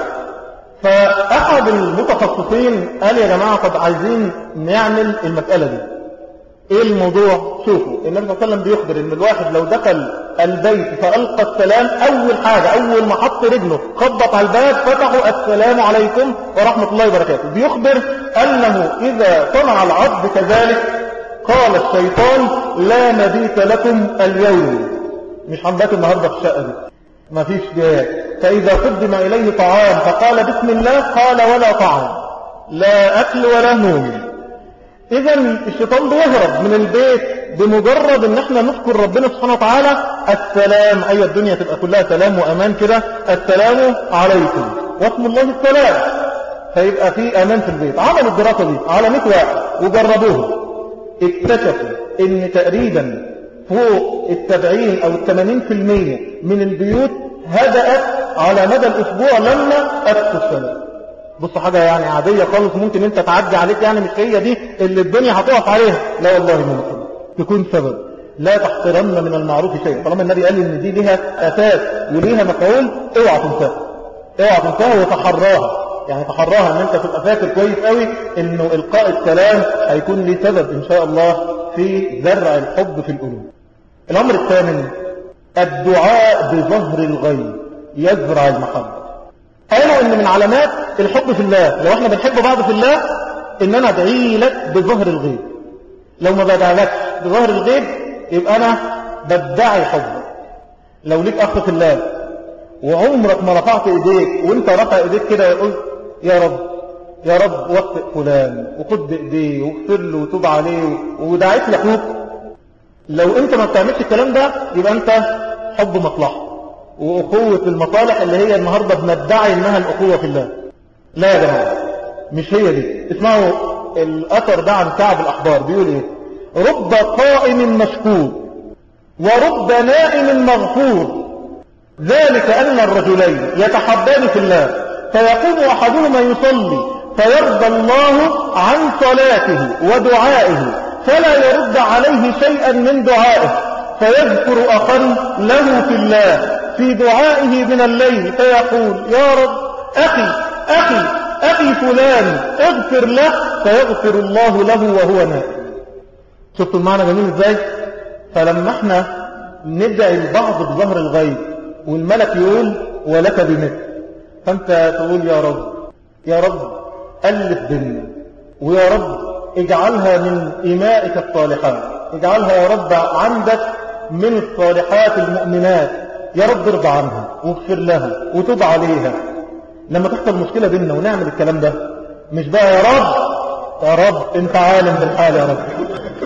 فأحد المتخصصين قال يا جماعة طب عايزين نعمل المسألة دي. ايه الموضوع؟ شوفوا النبي صلى الله عليه وسلم بيخبر ان الواحد لو دخل البيت فألقى السلام، اول حاجة اول ما حط رجله خبط على الباب فتحوا السلام عليكم ورحمة الله وبركاته. بيخبر انه اذا صنع العبد كذلك قال الشيطان لا مبيت لكم اليوم، مش هنبات النهاردة في الشقة دي، ما فيش جاء. فإذا قدم إليه طعام فقال بسم الله قال ولا طعام، لا أكل ولا نوم. إذا الشيطان بيهرب من البيت بمجرد ان احنا نذكر ربنا سبحانه وتعالى السلام. أي الدنيا تبقى كلها سلام وأمان كده، السلام عليكم واسم الله السلام، فيبقى في أمان في البيت. عملوا الدراسة دي على مئة واحد وجربوها، اكتشفوا ان تقريبا فوق السبعين او الثمانين في المية من البيوت هدأت على مدى الاسبوع لما اتوا السلام. بص حاجة يعني عادية خالص ممكن انت تعدي عليك، يعني مش هي دي اللي الدنيا هتقف عليها، لا والله ممكن تكون سبب. لا تحقرن من المعروف شيء، طالما النبي قال ان دي ليها اساس وليها مفعول، اوعى تنساها، اوعى تنساها وتحراها. يعني تحراها ان انت تبقى فاكر كويس قوي انه القاء السلام هيكون ليه سبب ان شاء الله في زرع الحب في القلوب. الامر الثامن الدعاء بظهر الغيب يزرع المحبة. قالوا ان من علامات الحب في الله، لو احنا بنحب بعض في الله، ان انا ادعي لك بظهر الغيب. لو ما بدعلكش بظهر الغيب يبقى انا بدعي حبك. لو ليك اخ في الله وعمرك ما رفعت ايديك وانت رفع ايديك كده وقلت يا رب يا رب وفق فلان وخد بايديه واغفر له وتوب عليه ودعيت لاخوك، لو انت ما بتعملش الكلام ده يبقى انت حب مصلحه واخوه المصالح اللي هي النهارده بندعي انها الاخوه في الله. لا يا جماعه مش هي دي. اسمعوا الاثر ده عن كعب الاحبار بيقول ايه: رب قائم مشكور ورب نائم مغفور، ذلك ان الرجلين يتحبان في الله فيقوم احدهما يصلي فيرضى الله عن صلاته ودعائه فلا يرد عليه شيئا من دعائه، فيذكر اخا له في الله في دعائه من الليل فيقول يا رب اخي اخي اخي فلان اغفر له فيغفر الله له وهو نائم. شفتوا المعنى جميل ازاي؟ فلما احنا ندعي البعض بظهر الغيب والملك يقول ولك بمثل، فانت تقول يا رب يا رب ألف بيننا، ويا رب اجعلها من إمائك الصالحات، اجعلها يا رب عندك من الصالحات المؤمنات، يا رب ارضى عنها واغفر لها وتوب عليها. لما تحصل مشكلة بيننا ونعمل الكلام ده، مش بقى يا رب يا رب انت عالم بالحال يا رب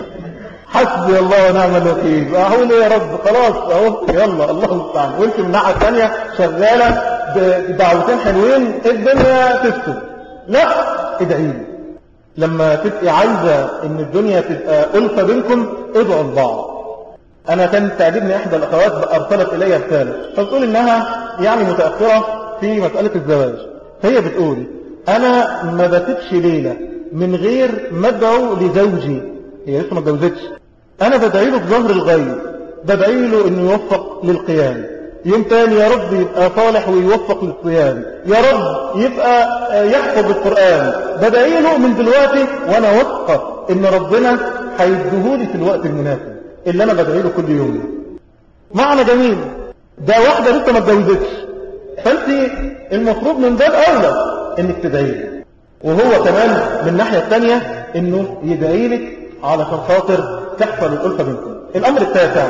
حسبي الله ونعم الوكيل، اقول ايه يا رب خلاص اهو يلا الله المستعان، وانت من الناحيه الثانيه شغاله بدعوتين حلوين الدنيا تسكت. لا، ادعي لي. لما تبقي عايزه ان الدنيا تبقى ألفة بينكم ادعوا لبعض. انا كانت تعجبني احدى الاخوات ارسلت الي رساله فبتقول انها يعني متاخره في مساله الزواج، فهي بتقول انا ما بسيبش ليله من غير ما ادعو لزوجي، هي لسه ما اتجوزتش، انا بدعي له بظهر الغيب، بدعي له انه يوفق للقيام، يوم تاني يا رب يبقى صالح ويوفق للصيام، يا رب يبقى يحفظ القرآن، بدعي له من دلوقتي وانا واثقه ان ربنا هيديهولي في الوقت المناسب اللي انا بدعي له كل يوم. معنى جميل. ده واحدة لسه ما اتجوزتش، فانت المفروض من باب اولى انك تدعي له، وهو كمان من الناحية الثانية انه يدعي لك علشان خاطر تحصل الألفة بينكم. الامر التاسع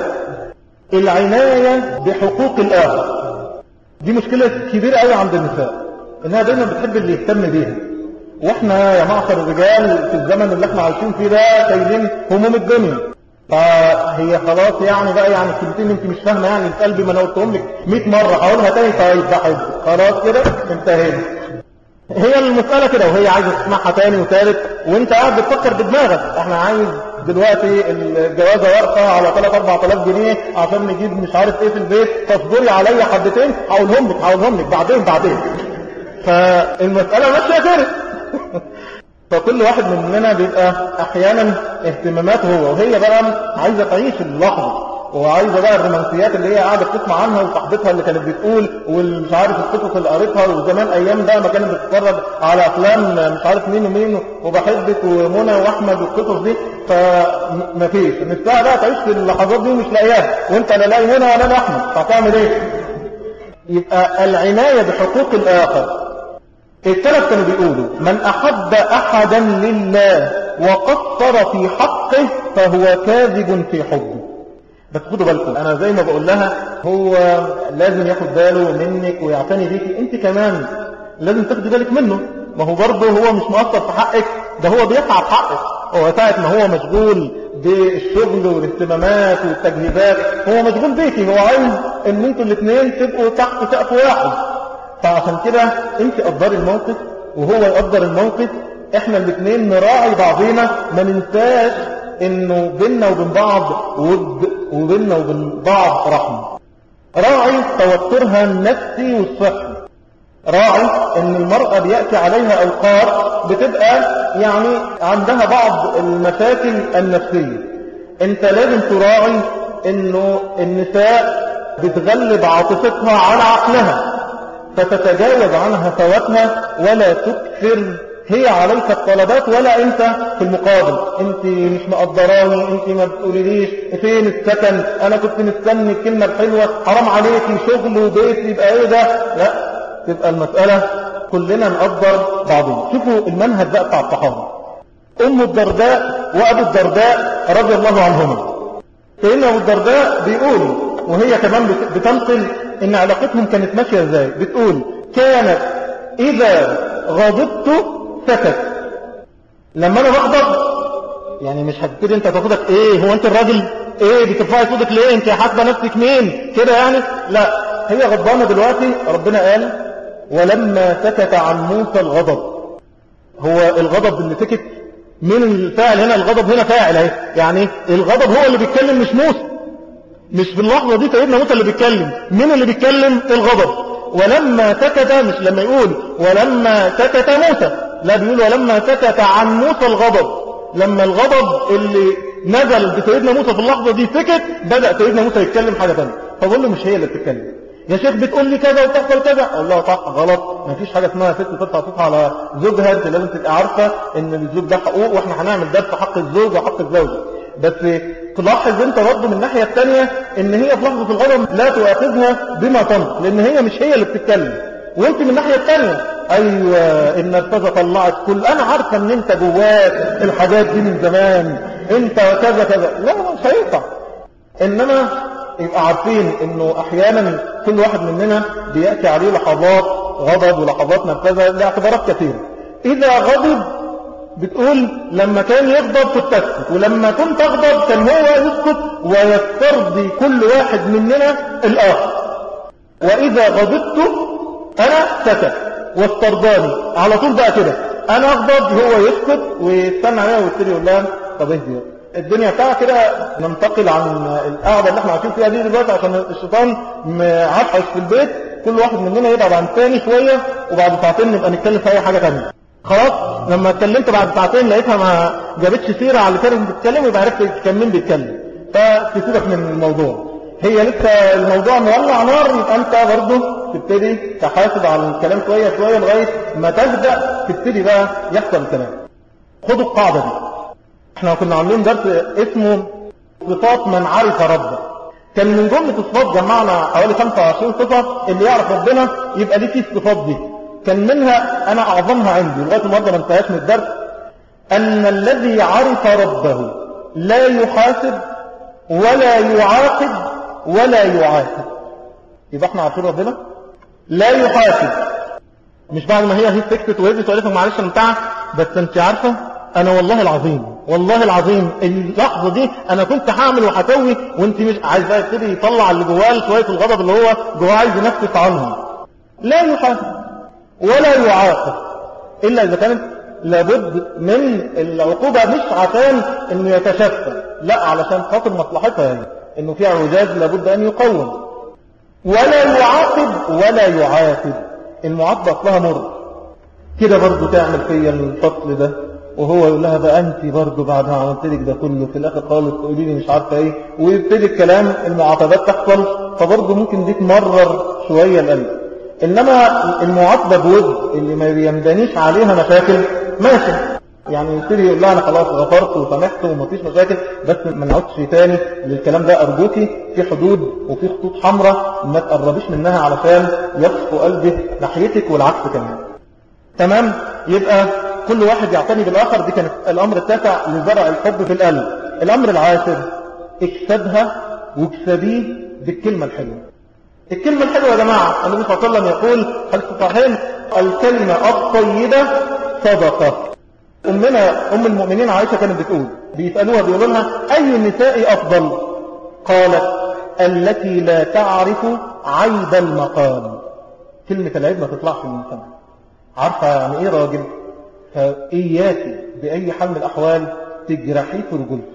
العناية بحقوق الآخر. دي مشكلة كبيرة قوي عند النساء، انها دايما بتحب اللي يهتم بيها، واحنا يا معشر الرجال في الزمن اللي احنا عايشين فيه ده شايلين هموم الدنيا، فهي خلاص يعني بقى يعني الكلمتين انت مش فاهمه يعني في قلبي، ما انا قلتهم لك مية مره هقولها تاني فيضحك خلاص كده انتهينا. هي المساله كده، وهي عايزه تسمعها تاني وثالث، وانت قاعد بتفكر بدماغك احنا عايز دلوقتي الجوازه واقفه على ثلاثة أربعة آلاف جنيه عشان نجيب مش عارف ايه في البيت، تصبري عليا حبتين هقولهم لك هقولهم لك بعدين بعدين. فالمساله ماشيه كده. فكل واحد مننا بيبقى احيانا اهتماماته هو، وهي بقى عايزه تعيش اللحظه، وعايزه بقى الرومانسيات اللي هي قاعده بتسمع عنها وصاحبتها اللي كانت بتقول والمش عارف القصص اللي قريتها، وزمان ايام بقى ما كانت بتتفرج على افلام مش عارف مين ومين وبحبك ومنى واحمد والقصص دي، فما فيش نفسها بقى تعيش في اللحظات دي ومش لاقياها، وانت لا لاقي منى ولا لاقي احمد، هتعمل ايه؟ يبقى العنايه بحقوق الاخر. الثلاث كانوا بيقولوا من أحب أحدا لله وقصر في حقه فهو كاذب في حبه. بس خدوا بالكم، أنا زي ما بقول لها هو لازم ياخد باله منك ويعتني بيكي، انت كمان لازم تاخدي بالك منه. ما هو برضه هو مش مقصر في حقك، ده هو بيسعى في حقك. هو ساعة ما هو مشغول بالشغل والاهتمامات والتجهيزات هو مشغول بيكي، هو عايز ان انتوا الاثنين تبقوا تحت سقف واحد. فعشان كده انت قدري الموقف وهو يقدر الموقف، احنا الاثنين نراعي بعضينا، ما ننساش انه بيننا وبين بعض ود وبيننا وبين بعض رحمة. راعي توترها النفسي والصحي، راعي ان المرأة بيأتي عليها اوقات بتبقى يعني عندها بعض المشاكل النفسية، انت لازم تراعي انه النساء بتغلب عاطفتها على عقلها فتتجاوز عنها هفواتها ولا تكثر هي عليك الطلبات ولا انت في المقابل. انت مش مقدراني، انت ما بتقوليليش فين السكن، انا كنت مستني الكلمة الحلوة، حرام عليكي شغل وبيت يبقى ايه ده؟ لا، تبقى المسألة كلنا نقدر بعضين. شوفوا المنهج بقى بتاع الصحابة. ام الدرداء وابو الدرداء رضي الله عنهما. سيدنا ابو الدرداء بيقول وهي كمان بتنقل ان علاقتهم كانت ماشية ازاي، بتقول كانت اذا غضبت سكت. لما انا بغضب يعني مش هتبتدي انت تاخدك ايه، هو انت الراجل ايه بترفعي صوتك ليه، انت حاسبه نفسك مين كده يعني، لا، هي غضبانه دلوقتي. ربنا قال ولما سكت عن موسى الغضب. هو الغضب اللي سكت من الفاعل هنا، الغضب هنا فاعل اهي، يعني الغضب هو اللي بيتكلم مش موسى، مش في اللحظة دي سيدنا موسى اللي بيتكلم، مين اللي بيتكلم؟ الغضب. ولما سكت، مش لما يقول ولما سكت موسى، لا، بيقول ولما سكت عن موسى الغضب. لما الغضب اللي نزل بسيدنا موسى في اللحظة دي سكت، بدأ سيدنا موسى يتكلم حاجة ثانيه. فقول له مش هي اللي بتتكلم يا شيخ، بتقول لي كذا وتحصل كذا. اقول له صح غلط، ما فيش حاجة اسمها ست ترفع صوتها على زوجها، انت لازم تبقى عارفة ان الزوج ده حقوق، واحنا هنعمل درس في حق الزوج وحق الزوجة. بس تلاحظ انت برضه من الناحية الثانية ان هي في لحظة الغضب لا تؤاخذها بما تنطق، لان هي مش هي اللي بتتكلم، وانت من الناحية الثانية ايوه النرفزة طلعت كل، انا عارفة ان انت جواك الحاجات دي من زمان، انت كذا كذا، لا مش هينفع. انما يبقى عارفين انه احيانا كل واحد مننا بيأتي عليه لحظات غضب ولحظات نرفزة لاعتبارات كثيرة. اذا غضب بتقول لما كان يغضب كنت اسكت، ولما كنت اغضب كان هو يسكت ويسترضي كل واحد مننا الاخر. واذا غضبت انا سكت واسترضاني على طول بقى كده، انا اغضب هو يسكت ويستنى عليها ويبتدي يقول لها طب اهدي الدنيا بتاعها كده. ننتقل عن القعده اللي احنا عايشين فيها دي دلوقتي عشان الشيطان عفش في البيت، كل واحد مننا يبعد عن الثاني شويه، وبعد ساعتين نبقى نتكلم في اي حاجه ثانيه. خلاص لما اتكلمت بعد ساعتين لقيتها ما جابتش سيره على اللي كانت بتتكلم، يبقى عرفت كان مين بيتكلم، فتسيبك من الموضوع. هي لسه الموضوع مولع نار، يبقى انت برضه تبتدي تحاسب على الكلام شويه شويه لغايه ما تبدا تبتدي بقى يحصل الكلام. خدوا القاعده دي، احنا كنا عاملين درس اسمه صفات من عرف ربه. كان من جملة الصفات جمعنا حوالي خمسة وعشرين صفة اللي يعرف ربنا يبقى ليه فيه الصفات دي. كان منها انا اعظمها عندي لغاية النهارده ما انتهاش من الدرس، ان الذي عرف ربه لا يحاسب ولا يعاقب ولا يعاتب. يبقى احنا عارفين ربنا لا يحاسب، مش بعد ما هي هي سكتت وهدت وقالت معلش انا بتاعك، بس انت عارفه انا والله العظيم والله العظيم اللحظه دي انا كنت هعمل وهسوي وانت مش عايز بقى يبتدي يطلع اللي جواه شويه الغضب اللي هو جواه عايز ينفس عنهم. لا يحاسب ولا يعاقب الا اذا كانت لابد من العقوبه، مش عشان انه يتشفى، لا علشان خاطر مصلحتها، يعني انه في اعوجاج لابد ان يقوم. ولا يعاقب ولا يعاتب. المعاقبه اصلها مر كده برضو تعمل فيا الفصل ده، وهو يقول لها بقى انت برضو بعد ما عملت لك ده كله في الاخر خالص تقولي لي مش عارفه ايه، ويبتدي الكلام المعاتبات تحصل، فبرضو ممكن دي تمرر شويه القلب. انما المعاتبه بود اللي ما يندنيش عليها مشاكل ماشي، يعني يبتدي يقول لها انا خلاص غفرت وسامحت ومفيش مشاكل، بس ما نعودش تاني للكلام ده ارجوكي، في حدود وفي خطوط حمراء ما تقربيش منها علشان يصفو قلبك ناحيتك والعكس كمان. تمام؟ يبقى كل واحد يعتني بالاخر. دي كانت الامر التاسع لزرع الحب في القلب. الامر العاشر اكسبها واكسبيه بالكلمه الحلوه. الكلمه الحلوه يا جماعه النبي صلى الله عليه وسلم يقول هل صحيح الكلمه الطيبه صدقه. أمنا أم المؤمنين عائشة كانت بتقول، بيسألوها بيقولوا لها أي النساء أفضل؟ قالت التي لا تعرف عيب المقام. كلمة العيب ما تطلعش من الفم. عارفة يعني إيه راجل؟ فإياك بأي حال من الأحوال تجرحي في رجلك،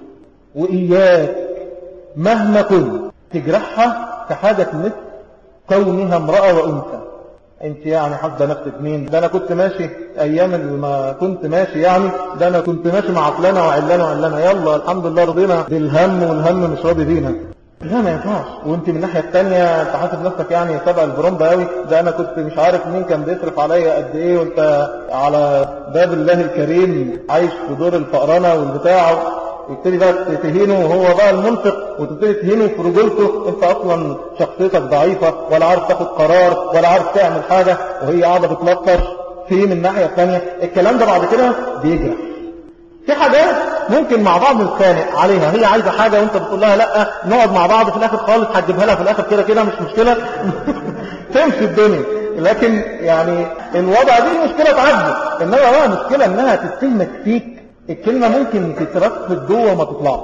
وإياك مهما كنت تجرحها كحاجة مثل كونها امرأة وأنثى. انت يعني حاسه نفسك مين؟ ده انا كنت ماشي ايام ما كنت ماشي، يعني ده انا كنت ماشي مع فلانه وعلانه وعلانه، يلا الحمد لله رضينا بالهم والهم مش راضي بينا. لا ما ينفعش. وانت من الناحيه الثانيه انت حاسب نفسك يعني سبق البرومبا قوي، ده انا كنت مش عارف مين كان بيصرف عليا قد ايه، وانت على باب الله الكريم عايش في دور الفقرانه والبتاع، يبتدي بقى تهينه وهو بقى المنفق، وتبتدي تهينه في رجولته. انت اصلا شخصيتك ضعيفة ولا عارف تاخد قرار ولا عارف تعمل حاجة، وهي قاعدة بتلطش في من الناحية الثانية. الكلام ده بعد كده بيجرح. في حاجات ممكن مع بعض نتخانق عليها، هي عايزة حاجة وانت بتقول لها لا، نقعد مع بعض في الاخر خالص هتجيبها لها في الاخر كده كده مش مشكلة تمشي الدنيا. لكن يعني الوضع دي مشكلة تعدي، انما بقى مشكلة انها تتهمك فيك. الكلمة ممكن تترفض جوه وما تطلعش،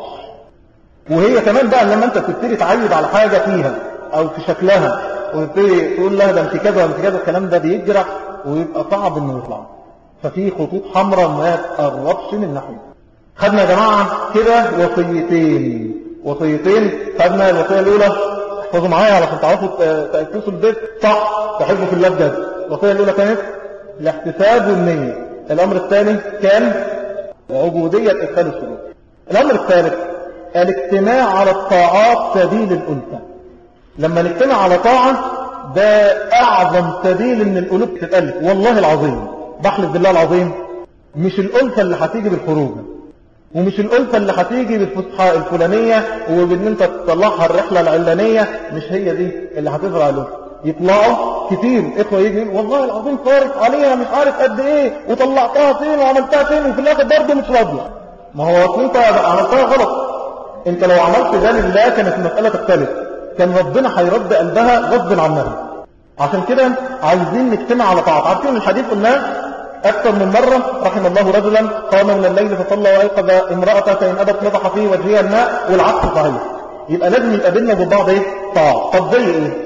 وهي كمان بقى لما انت تبتدي تعيد على حاجة فيها او في شكلها وتبتدي تقول لها ده انت كذا وانت كذا، الكلام ده بيجرح ويبقى صعب انه يطلع. ففي خطوط حمراء ما تقربش من ناحية. خدنا يا جماعة كده وصيتين وصيتين خدنا الوصية الاولى، احفظوا معايا علشان تعرفوا تأسسوا البيت صح، تحبوا في الله بجد. الوصية الاولى كانت الاحتساب والنية. الامر الثاني كان عبودية إدخال السلوك. الأمر الثالث الاجتماع على الطاعات سبيل الألفة. لما نجتمع على طاعة ده أعظم سبيل إن القلوب تتألف. والله العظيم بحلف بالله العظيم مش الألفة اللي هتيجي بالخروج، ومش الألفة اللي هتيجي بالفسحة الفلانية وبإن أنت تطلعها الرحلة العلانية، مش هي دي اللي هتزرع الألفة. يطلعوا كتير إخوة يجي والله العظيم صارف عليها مش عارف قد إيه وطلعتها فين وعملتها فين وفي الآخر برضه مش راضية. ما هو أنت عملتها غلط. أنت لو عملت ده لله كانت المسألة تختلف، كان ربنا هيرد قلبها غصب عنها. عشان كده عايزين نجتمع على طاعات. عارفين الحديث قلناه أكثر من مرة، رحم الله رجلا قام من الليل فصلى وأيقظ امرأته فإن أبت نضح فيه وجهها الماء، والعكس صحيح. يبقى لازم يبقى بيننا وبين بعض إيه؟ طاعة. طب زي إيه؟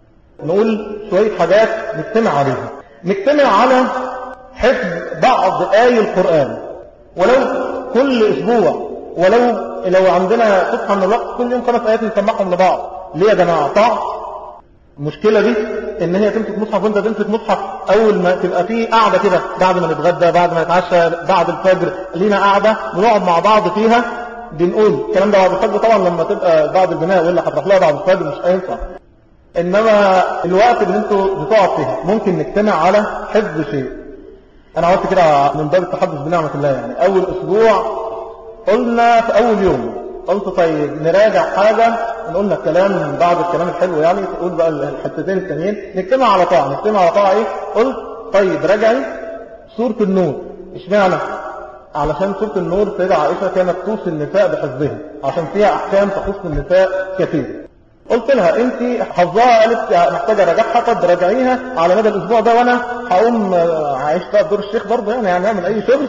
نقول شوية حاجات نجتمع عليها. نجتمع على حفظ بعض آي القرآن ولو كل أسبوع، ولو لو عندنا صفحة من الوقت كل يوم خمس آيات نسمعهم لبعض. ليه يا جماعة؟ طاعة. المشكلة دي ان هي تمسك مصحف وانت تمسك مصحف، اول ما تبقى فيه قاعدة كده بعد ما نتغدى بعد ما نتعشى بعد الفجر لينا قاعدة بنقعد مع بعض فيها بنقول الكلام ده بعد الفجر. طبعا لما تبقى بعد البناء ولا هتروح لها بعد الفجر مش هينفع، انما الوقت اللي انتوا بتقعد فيها ممكن نجتمع على حفظ شيء. انا عملت كده من باب التحدث بنعمة الله، يعني اول اسبوع قلنا في أول يوم قلت طيب نراجع حاجة، قلنا الكلام بعد الكلام الحلو يعني تقول بقى الحتتين التانيين نجتمع على طاعة. نجتمع على طاعة ايه؟ قلت طيب راجعي سورة النور. اشمعنى؟ علشان سورة النور سيدة عائشة كانت توصي النساء بحفظها عشان فيها أحكام تخص النساء كثير. قلت لها انت حفظها، قالت محتاجة راجعها. قد راجعيها على مدى الأسبوع ده وأنا هقوم عايش بقى دور الشيخ برضه يعني يعني نعمل أي شغل.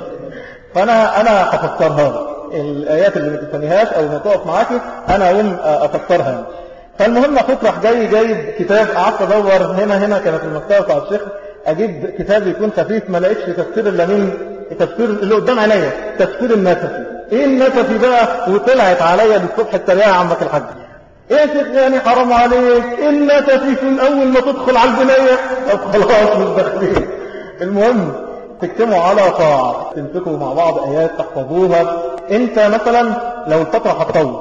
فأنا أنا هفسرها الآيات اللي ما تفهميهاش أو ما تقف معاكي أنا أقوم أفسرها. فالمهم أخوك راح جاي جايب كتاب، قعدت أدور هنا هنا كانت المكتبة بتاع الشيخ أجيب كتاب يكون خفيف، ما لقيتش تفسير إلا مين؟ تفسير اللي قدام عينيا، تفسير النسفي. إيه النسفي بقى؟ وطلعت عليا بالصبح التريقة عمك الحاج. إيه يا شيخ يعني حرام عليك، إيه النسفي في أول ما تدخل على البناية؟ خلاص مش داخلين. المهم تجتمعوا على طاعة، تمسكوا مع بعض آيات تحفظوها. انت مثلا لو الفترة هتطول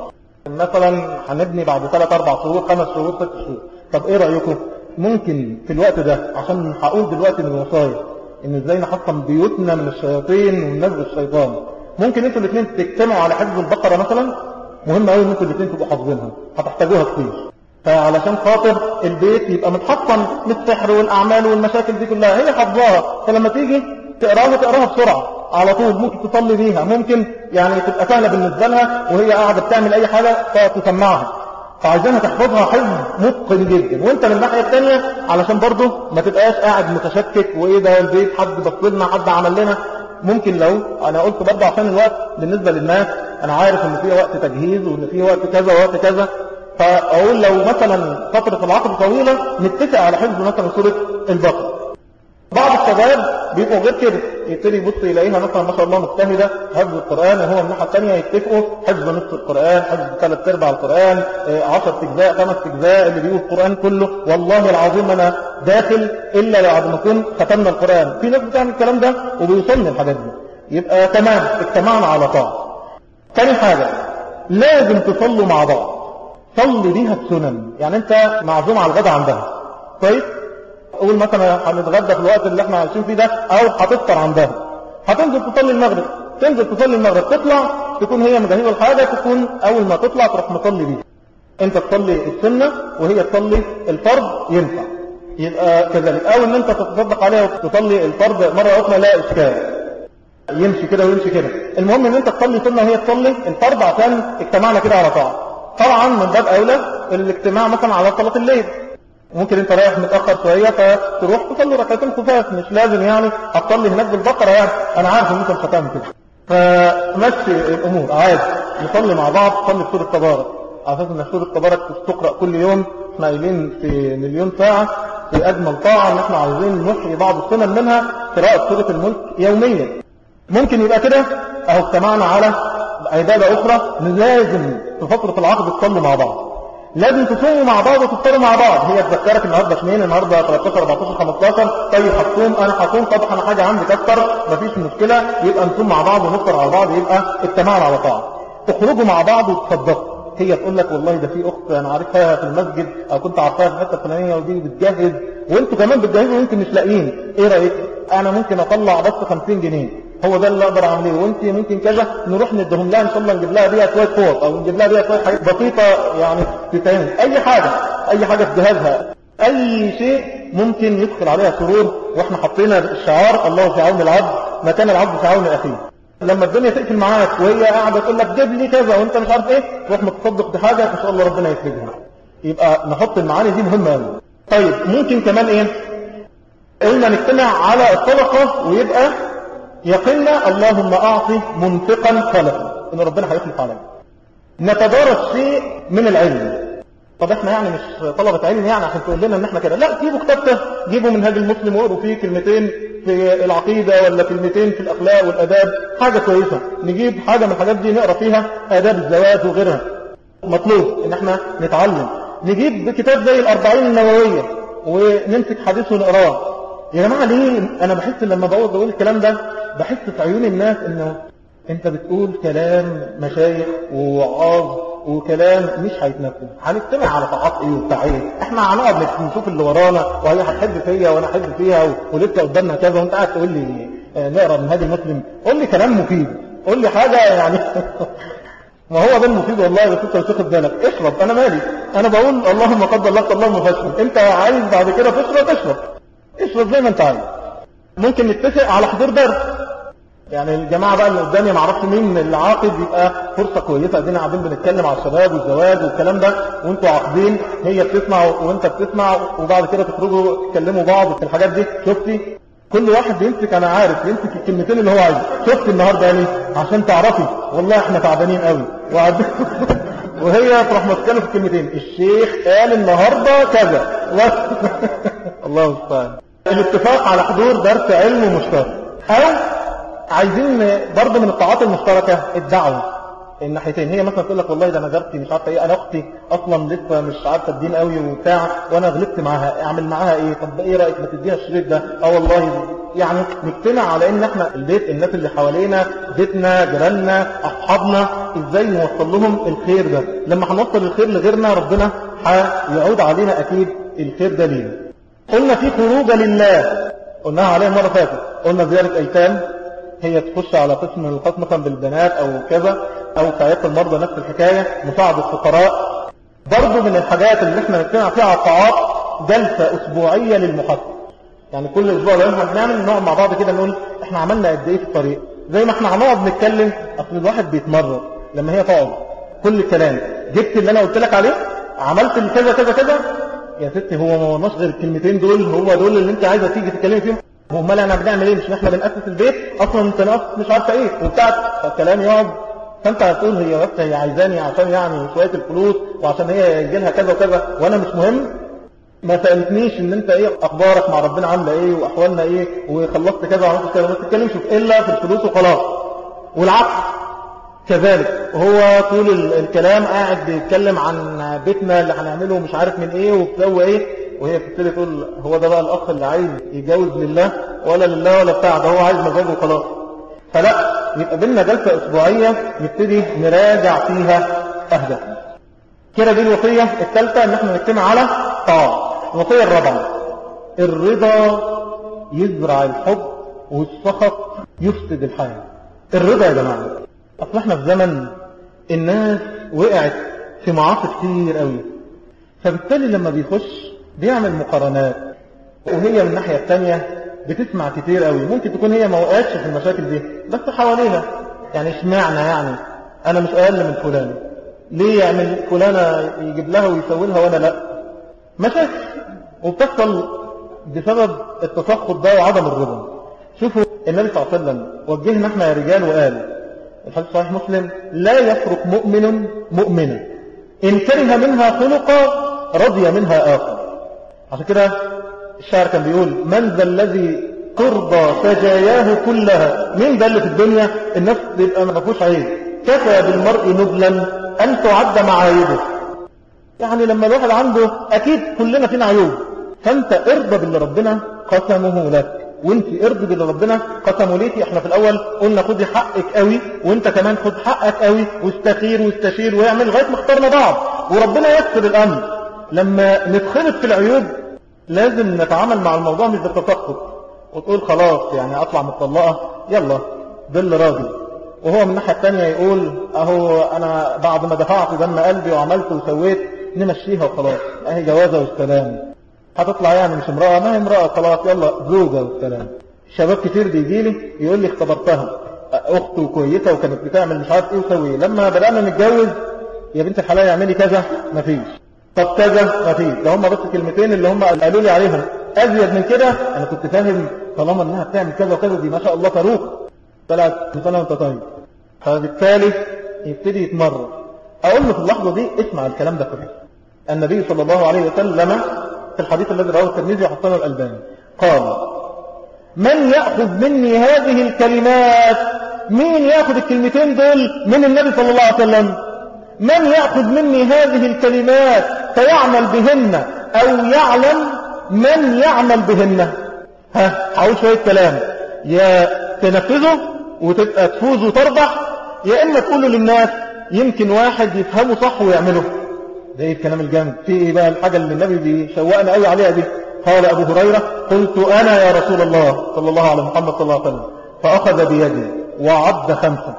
مثلا هنبني بعد ثلاث أربع شهور خمس شهور ست شهور، طب ايه رأيكم ممكن في الوقت ده، عشان هقول دلوقتي من الوصايا ان ازاي نحصن بيوتنا من الشياطين وننزل الشيطان، ممكن انتوا الاثنين تجتمعوا على حفظ البقرة مثلا. مهم قوي ان انتوا الاثنين تبقوا حافظينها، هتحتاجوها كتير. فعلشان خاطر البيت يبقى متحصن من السحر والاعمال والمشاكل دي كلها هي حافظاها، فلما تيجي تقراها تقراها بسرعة على طول، ممكن تصلي بيها، ممكن يعني تبقى سهلة بالنسبة لها وهي قاعدة بتعمل اي حاجة فتسمعها. فعايزينها تحفظها حفظ متقن جدا. وانت من الناحية الثانية علشان برضه ما تبقاش قاعد متشكك وايه ده البيت حد بصلنا حد عمل لنا. ممكن لو انا قلت برضه عشان الوقت بالنسبة للناس، انا عارف ان في وقت تجهيز وان في وقت كذا ووقت كذا، فاقول لو مثلا فترة العقد طويلة نتفق على حفظ مثلا سورة البقرة. بعض الشباب بيبقوا غير كده، يبتدي يبص يلاقيها مثلا ما شاء الله مجتهده حفظ القرآن، وهو من الناحيه الثانيه يتفقوا حفظ نصف القرآن، حفظ ثلاث ارباع القرآن، عشر اجزاء خمس اجزاء اللي بيقول القرآن كله. والله العظيم انا داخل الا بعد ما اكون ختمنا القرآن. في ناس بتعمل الكلام ده وبيوصلني الحاجات دي. يبقى تمام اجتمعنا على طاعه. ثاني حاجه لازم تصلوا مع بعض، صلي بيها السنن. يعني انت معزوم على الغدا عندها كويس، قول مثلا هنتغدى في الوقت اللي احنا عايشين فيه ده او هتفطر عندها، هتنزل تصلي المغرب، تنزل تصلي المغرب تطلع تكون هي مجهزه الحاجه، تكون اول ما تطلع تروح مصلي بيها. انت تصلي السنه وهي تصلي الفرض ينفع. يبقى كذلك او ان انت تتصدق عليها وتصلي الفرض مره اخرى لا اشكال، يمشي كده ويمشي كده. المهم ان انت تصلي سنه وهي تصلي الفرض عشان اجتمعنا كده على طاعه. طبعا من باب اولى الاجتماع مثلا على صلاه الليل، ممكن انت رايح متأخر شوية فتروح تصلي ركعتين خفاف، مش لازم يعني هتصلي هناك بالبقرة. يعني انا عارف ان انت مش هتعمل كده، فمشي الامور عادي. نصلي مع بعض، تصلي سورة تبارك على اساس ان سورة تبارك تقرأ كل يوم. احنا قايلين في مليون ساعة في اجمل طاعة ان احنا عايزين نحيي بعض السنن منها قراءة سورة الملك يوميا. ممكن يبقى كده اهو اجتمعنا على عبادة اخرى. لازم في فترة العقد تصلوا مع بعض، لازم تصوموا مع بعض وتفطروا مع بعض. هي تذكرك النهارده اثنين، النهارده ثلاثة عشر أربعة عشر خمسة عشر، طيب هتصوم انا هصوم، طب انا حاجه عندي كتر مفيش مشكله، يبقى نصوم مع بعض ونفطر مع بعض، يبقى اجتماعنا على طاعه. تخرجوا مع بعض وتصدقوا. هي تقول لك والله ده في اخت انا عارفها في المسجد او كنت عارفاها في الحته الفلانيه ودي بتجهز، وانتوا كمان بتجهزوا وانتم مش لاقيين، ايه رايك؟ انا ممكن اطلع بس خمسين جنيه، هو ده اللي اقدر اعمله، وانت ممكن كذا، نروح ندهم لها ان شاء الله، نجيب لها بيها شويه فوط او نجيب لها بيها شويه حاجات بسيطه يعني تتعمل، اي حاجه اي حاجه في جهازها، اي شيء ممكن يدخل عليها سرور. واحنا حطينا الشعار الله في عون العبد ما كان العبد في عون اخيه. لما الدنيا تقفل معاك وهي قاعده تقول لك جيب لي كذا وانت مش عارف ايه، تروح متصدق بحاجه ان شاء الله ربنا يفرجها. يبقى نحط المعاني دي مهمه قوي. طيب ممكن كمان ايه؟ قلنا نجتمع على الصدقه ويبقى يقلنا اللهم اعطي منفقا خلفا، ان ربنا هيخلف علينا. نتدارس شيء من العلم. طب احنا يعني مش طلبة علم يعني عشان تقول لنا ان احنا كده، لا، جيبوا كتاب، جيبوا منهاج المسلم واقروا فيه كلمتين في العقيدة ولا كلمتين في الاخلاق والاداب، حاجة كويسة. نجيب حاجة من الحاجات دي نقرا فيها اداب الزواج وغيرها، مطلوب ان احنا نتعلم. نجيب كتاب زي الاربعين النووية ونمسك حديث ونقراه. يا جماعة ليه انا بحس لما بقعد اقول الكلام ده بحس في عيون الناس انه انت بتقول كلام مشايخ ووعاظ وكلام مش هيتنفذ. هنجتمع على طاعات ايه وبتاع ايه؟ احنا هنقعد نشوف اللي ورانا وهي هتحب فيا وانا احب فيها ولسه قدامنا كذا، وانت قاعد تقول لي نقرا من هذه المسلم؟ قول لي كلام مفيد، قول لي حاجة يعني. ما هو ده المفيد والله، بس انت مش واخد بالك. اشرب، انا مالي، انا بقول اللهم قدر لك اللهم فاشرب. انت عايز بعد كده تشرب اشرب، اشرب زي ما انت عايز. ممكن نتفق على حضور درس، يعني الجماعة بقى اللي قدامي ما اعرفش مين اللي عاقد، يبقى فرصة كويسة. ادينا قاعدين بنتكلم على الشباب والزواج والكلام ده، وانتوا عاقدين، هي بتسمع وانت بتسمع، وبعد كده تخرجوا تكلموا بعض في الحاجات دي. شفتي كل واحد بيمسك، انا عارف يمسك الكلمتين اللي هو عايزه. شفت النهارده يعني عشان تعرفي والله احنا تعبانين قوي وعد... وهي تروح ماسكانه في الكلمتين. الشيخ قال النهارده كذا. الله المستعان. الاتفاق على حضور درس علم مشترك، او عايزين برضه من الطاعات المشتركه الدعوه الناحيتين. هي مثلا تقول لك والله ده انا جارتي مش عارفه ايه، انا اختي اصلا لسه مش عارفه الدين قوي وبتاع، وانا غلبت معاها، اعمل معاها ايه؟ طب ايه رايك ما تديها الشريط ده؟ اه والله. يعني نجتمع على ان احنا البيت، الناس اللي حوالينا، بيتنا، جيراننا، اصحابنا، ازاي نوصل لهم الخير ده. لما هنوصل الخير لغيرنا ربنا هيعود علينا اكيد الخير ده لينا. قلنا في خروجه لله، قلناها عليها مره فاتت. قلنا زياره ايتام، هي تخش على قسم من القسم مثلا بالبنات او كذا، او ساعات المرضى نفس الحكايه، مساعده الفقراء. برضه من الحاجات اللي احنا نجتمع فيها على الطاعات جلسه اسبوعيه للمحاسبه. يعني كل اسبوع لازم بنعمل نقعد مع بعض كده نقول احنا عملنا قد ايه في الطريق. زي ما احنا هنقعد نتكلم، اصل الواحد بيتمرر لما هي تقعد كل الكلام. جبت اللي انا قلت لك عليه، عملت كذا كذا كذا، يا ستي هو ما وناش غير الكلمتين دول، هو دول اللي انت عايزه تيجي تتكلمي فيهم. هو امال احنا بنعمل ايه؟ مش احنا بنأسس البيت اصلا، انت ناقص مش عارفه ايه وبتاع. فالكلام يقعد، فانت هتقول هي بس هي عايزاني عشان يعني شويه الفلوس، وعشان هي يجي لها كذا وكذا، وانا مش مهم. ما سالتنيش ان انت ايه اخبارك مع ربنا، عامله ايه واحوالنا ايه، وخلصت كذا وعملت كذا. ما تتكلمش الا في الفلوس وخلاص. والعكس كذلك، هو طول الكلام قاعد بيتكلم عن بيتنا اللي هنعمله مش عارف من ايه وبتسوي ايه، وهي بتبتدي تقول هو ده بقى الاخ اللي عايز يتجوز لله ولا لله ولا بتاع، ده هو عايز مزاجه وخلاص. فلا، يبقى بينا جلسه اسبوعيه نبتدي نراجع فيها اهدافنا. كده دي الوصيه الثالثه، ان احنا نجتمع على طاعه. الوصيه الرابعه، الرضا يزرع الحب والسخط يفسد الحياه. الرضا يا جماعه، اصل احنا في زمن الناس وقعت في معاصي كتير قوي، فبالتالي لما بيخش بيعمل مقارنات، وهي من الناحية الثانية بتسمع كتير قوي. ممكن تكون هي ما وقعتش في المشاكل دي بس حوالينا، يعني اشمعنى يعني انا مش اقل من فلان، ليه يعمل فلانة يجيب لها ويسوي لها وانا لا؟ مشاكل، وبتحصل بسبب التسخط ده وعدم الرضا. شوفوا النبي صلى الله عليه وسلم وجهنا احنا يا رجال وقال، الحديث صحيح مسلم: لا يفرق مؤمن مؤمنا إن كره منها خلقا رضي منها آخر. عشان كده الشاعر كان بيقول: من ذا الذي ترضى سجاياه كلها؟ مين ده اللي في الدنيا الناس يبقى ما فيهوش عيب؟ كفى بالمرء نبلا أن تعد معايبه. يعني لما الواحد عنده، أكيد كلنا فينا عيوب، فأنت ارضى باللي ربنا قسمه لك، وانت ارضي باللي ربنا قسمه ليكي. احنا في الاول قلنا خدي حقك قوي، وانت كمان خد حقك قوي، واستخير واستشير واعمل لغايه ما اخترنا بعض، وربنا يكسب الامر. لما نتخلط في العيوب لازم نتعامل مع الموضوع مش بالتسخط وتقول خلاص يعني اطلع متطلقه يلا ضل راجل، وهو من الناحيه الثانيه يقول اهو انا بعد ما دفعت دم قلبي وعملت وسويت نمشيها وخلاص، اهي جوازه والسلام. هتطلع يعني مش امرأة، ما هي امرأة خلاص يلا زوجة والسلام. شباب كتير بيجي لي يقول لي اختبرتها اخته كويسة وكانت بتعمل مش عارف ايه وسوي، لما بدأنا نتجوز يا بنت الحلال اعملي كذا مفيش، طب كذا مفيش. ده هم بس الكلمتين اللي هم قالوا لي عليهم، ازيد من كده انا كنت فاهم طالما انها بتعمل كذا وكذا دي ما شاء الله صاروخ، طلعت مثلا وانت طيب. فبالتالي يبتدي يتمرر. اقول له في اللحظة دي اسمع الكلام ده كله. النبي صلى الله عليه وسلم في الحديث الذي رواه الترمذي وحسنه الألباني قال: من يأخذ مني هذه الكلمات؟ مين يأخذ الكلمتين دول من النبي صلى الله عليه وسلم؟ من يأخذ مني هذه الكلمات فيعمل بهن أو يعلم من يعمل بهن؟ ها، هقول شوية كلام، يا تنفذه وتبقى تفوز وتربح، يا إما تقوله للناس يمكن واحد يفهمه صح ويعمله. ده ايه الكلام الجامد؟ في ايه بقى الحاجة اللي النبي بيشوقنا قوي عليها دي؟ قال ابو هريرة: قلت انا يا رسول الله صلى الله عليه محمد صلى الله عليه وسلم، فاخذ بيدي وعد خمسة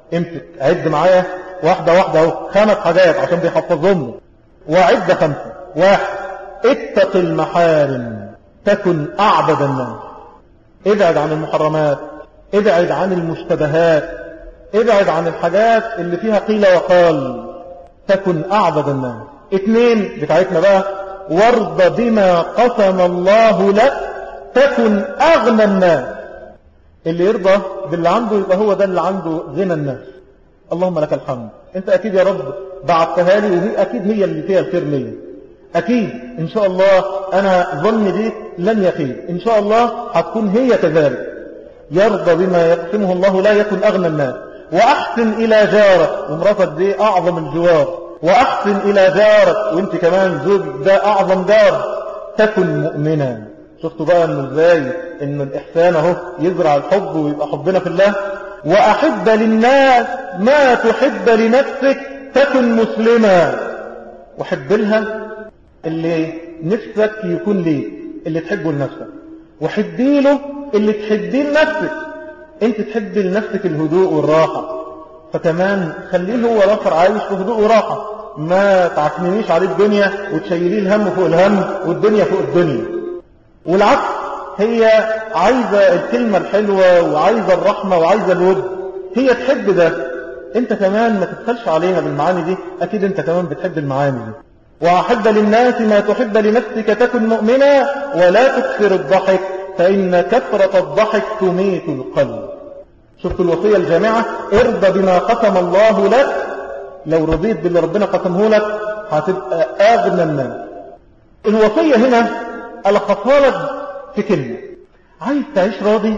امسك عد معايا واحدة واحدة اهو، خمس حاجات عشان بيحفظهم. وعد خمسة. واحد، اتق المحارم تكن أعبد الناس. ابعد عن المحرمات، ابعد عن المشتبهات، ابعد عن الحاجات اللي فيها قيل وقال، تكن أعبد الناس. اثنين بتاعتنا بقى، وارض بما قسم الله لك تكن أغنى الناس. اللي يرضى باللي عنده يبقى هو ده اللي عنده غنى الناس. اللهم لك الحمد، انت اكيد يا رب بعتها لي، وهي اكيد هي اللي فيها الخير ليا. اكيد ان شاء الله انا ظني دي لن يخيب، ان شاء الله هتكون هي كذلك. يرضى بما يقسمه الله لا يكن اغنى الناس. واحسن الى جارك، ومراتك دي اعظم الجوار، واحسن الى جارك، وانت كمان زوج ده اعظم جار، تكن مؤمنا. شفتوا بقى انه ازاي ان الاحسان اهو يزرع الحب ويبقى حبنا في الله. واحب للناس ما تحب لنفسك تكن مسلما. وحب لها اللي نفسك يكون ليه، اللي تحبه لنفسك، وحبي له اللي تحبيه لنفسك. انت تحبي لنفسك الهدوء والراحة، فكمان خليه هو الاخر عايش في هدوء وراحة. ما تعكننيش عليه الدنيا وتشيليه الهم فوق الهم والدنيا فوق الدنيا. والعكس، هي عايزة الكلمة الحلوة وعايزة الرحمة وعايزة الود، هي تحب ده. انت كمان ما تبخلش عليها بالمعاني دي، اكيد انت كمان بتحب المعاني دي. وأحب للناس ما تحب لنفسك تكن مؤمنا ولا تكثر الضحك فإن كثرة الضحك تميت القلب. شفت الوصية الجامعة، ارضى بما قسم الله لك. لو رضيت باللي ربنا قسمه لك هتبقى أغنى الناس. الوصية هنا ألخصها لك في كلمة، عايز تعيش راضي،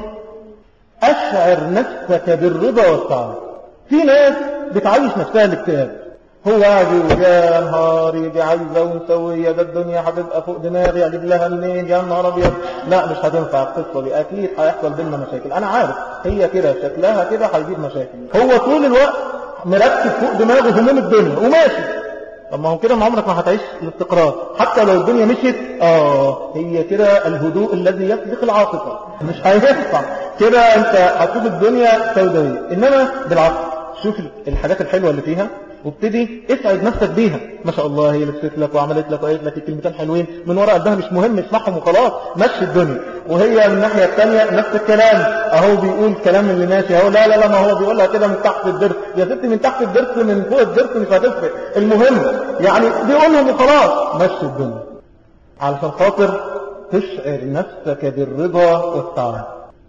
أشعر نفسك بالرضا والسعادة. في ناس بتعيش نفسها الاكتئاب، هو عادي يا نهاري دي عايزة ونسوية، ده الدنيا هتبقى فوق دماغي، اجيب لها منين يا نهار ابيض. لا مش هتنفع القصة دي، اكيد هيحصل بينا مشاكل. انا عارف هي كده شكلها كده هيجيب مشاكل. هو طول الوقت مركز فوق دماغه هموم الدنيا وماشي. طب ما هو كده ما عمرك ما هتعيش الاستقرار. حتى لو الدنيا مشيت اه هي كده الهدوء الذي يسبق العاصفة، مش هينفع كده. انت هتشوف الدنيا سوداوية. انما بالعكس، شوف الحاجات الحلوة اللي فيها وابتدي اسعد نفسك بيها. ما شاء الله هي لبست لك وعملت لك وقالت لك الكلمتين حلوين من وراء قدها، مش مهم اسمعهم وخلاص، مشي الدنيا. وهي من الناحيه الثانيه نفس الكلام، اهو بيقول كلام اللي ماشي اهو. لا لا لا، ما هو بيقولها كده من تحت الدرس. يا ستي من تحت الدرس من فوق الدرس مش هتفرق، المهم يعني بيقولهم وخلاص، مشي الدنيا علشان خاطر تشعر نفسك بالرضا والسعاده.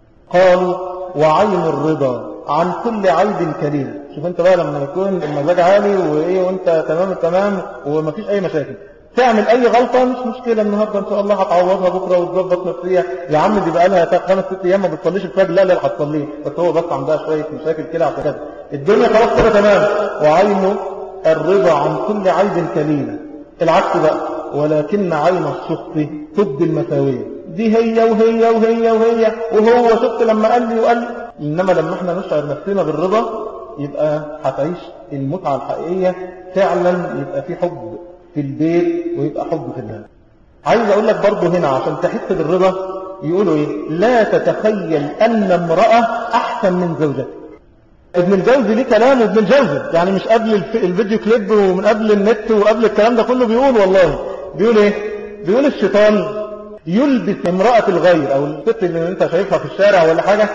قالوا وعين الرضا عن كل عيب كريم. شوف انت بقى لما يكون المزاج عالي وايه وانت تمام التمام ومفيش اي مشاكل، تعمل اي غلطة مش مشكلة، النهاردة ان شاء الله هتعوضها بكرة وتظبط نفسية. يا عم دي بقى لها خمس ست ايام ما بتصليش الفجر، لا لا هتصليه، بس هو بس عندها شوية مشاكل كده عشان كده الدنيا خلاص كده تمام. وعين الرضا عن كل عيب كريم. العكس بقى، ولكن عين السخط تبدي المساوية. دي هي وهي وهي وهي وهو شفت لما قال لي وقال لي. إنما لما احنا نشعر نفسنا بالرضا يبقى هتعيش المتعة الحقيقية فعلا، يبقى في حب في البيت ويبقى حب في الله. عايز اقول لك برضو هنا عشان تحس بالرضا، يقولوا ايه؟ لا تتخيل ان امرأة احسن من زوجتك. ابن الجوزي ليه كلام، ابن الجوزي يعني مش قبل الفيديو كليب ومن قبل النت وقبل الكلام ده كله، بيقول والله بيقول ايه؟ بيقول الشيطان يلبس امرأة الغير او الست اللي انت شايفها في الشارع ولا حاجة،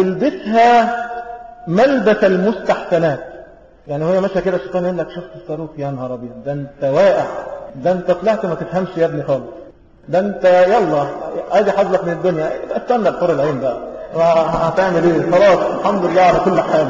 يلبسها ملبس المستحسنات. يعني وهي ماشيه كده الشيطان يقول لك شفت الصاروخ يا نهار ابيض، ده انت واقع، ده انت طلعت ما تفهمش يا ابني خالص، ده انت يلا ادي حظك من الدنيا، استنى الحور العين بقى هتعمل ايه، خلاص الحمد لله على كل حال.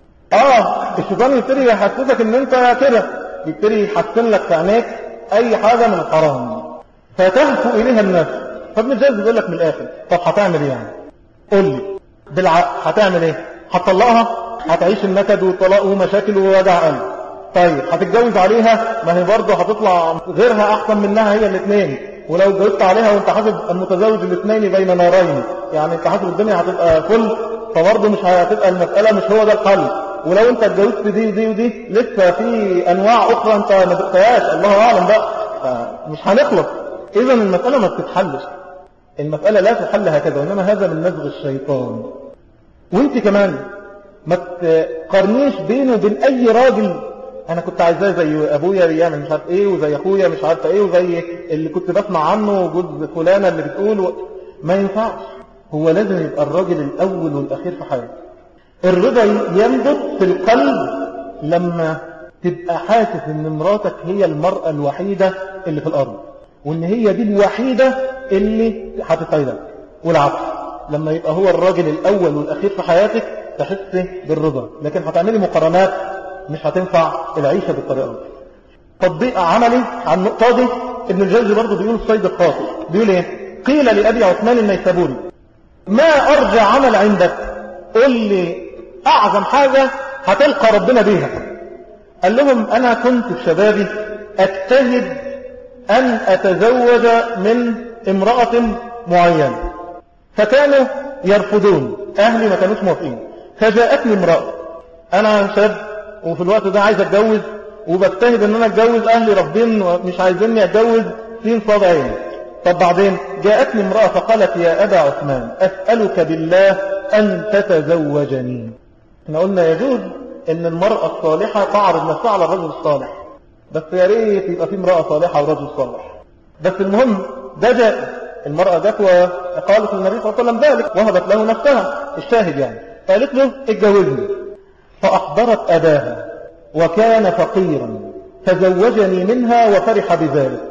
اه الشيطان يبتدي يحسسك ان انت كده، يبتدي يحسن لك في عينيك اي حاجه من الحرام فتهفو اليها النفس. فابن الجوزي بيقول لك من الاخر، طب هتعمل ايه يعني؟ قول لي بالعقل هتعمل ايه؟ هتطلقها؟ هتعيش النكد والطلاق ومشاكل ووجع قلب. طيب هتتجوز عليها؟ ما هي برضه هتطلع غيرها احسن منها هي الاثنين. ولو اتجوزت عليها وانت حاسب المتزوج الاثنين بين نارين، يعني انت حاسب الدنيا هتبقى فل، فبرضه مش هتبقى المسألة مش هو ده الحل. ولو انت اتجوزت دي ودي ودي لسه في انواع اخرى انت ما دقتهاش، الله اعلم بقى، مش هنخلص. اذا المسألة ما بتتحلش، المسألة لا تحل هكذا، وانما هذا من نزغ الشيطان. وانت كمان ما تقارنيش بينه وبين أي راجل أنا كنت عايزاه زي أبويا بيعمل مش عارف إيه، وزي أخويا مش عارف إيه، وزي اللي كنت بسمع عنه وجوز فلانة اللي بتقول و... ما ينفعش. هو لازم يبقى الراجل الأول والأخير في حياته. الرضا ينبت في القلب لما تبقى حاسس ان مراتك هي المرأة الوحيدة اللي في الأرض، وان هي دي الوحيدة اللي هتسعدك، والعكس لما يبقى هو الراجل الأول والأخير في حياتك تحس بالرضا. لكن هتعملي مقارنات مش هتنفع العيشة بالطريقة دي. تطبيق عملي عن النقطة دي ابن الجوزي برضه بيقول الصيد الخاطئ، بيقول ايه؟ قيل لأبي عثمان النيسابوري ما أرجع عمل عندك؟ قل لي أعظم حاجة هتلقى ربنا بيها. قال لهم أنا كنت في شبابي أجتهد أن أتزوج من امرأة معينة، فكانوا يرفضون، أهلي ما كانوش موافقين. فجاءتني امرأة، أنا شاب وفي الوقت ده عايز أتجوز وبجتهد أن أنا أتجوز، أهلي رافضين مش عايزيني أتجوز سين صاد عين. طب بعدين جاءتني امرأة فقالت يا أبا عثمان أسألك بالله أن تتزوجني. احنا قلنا يجوز ان المرأة الصالحة تعرض نفسها على الرجل الصالح، بس يا ريت يبقى في امرأة صالحة ورجل صالح. بس المهم ده جاء المرأة جت وقالت للنبي صلى الله عليه وسلم ذلك وهبت له نفسها، الشاهد يعني قالت له اتجوزني. فأحضرت أباها وكان فقيرا فزوجني منها وفرح بذلك.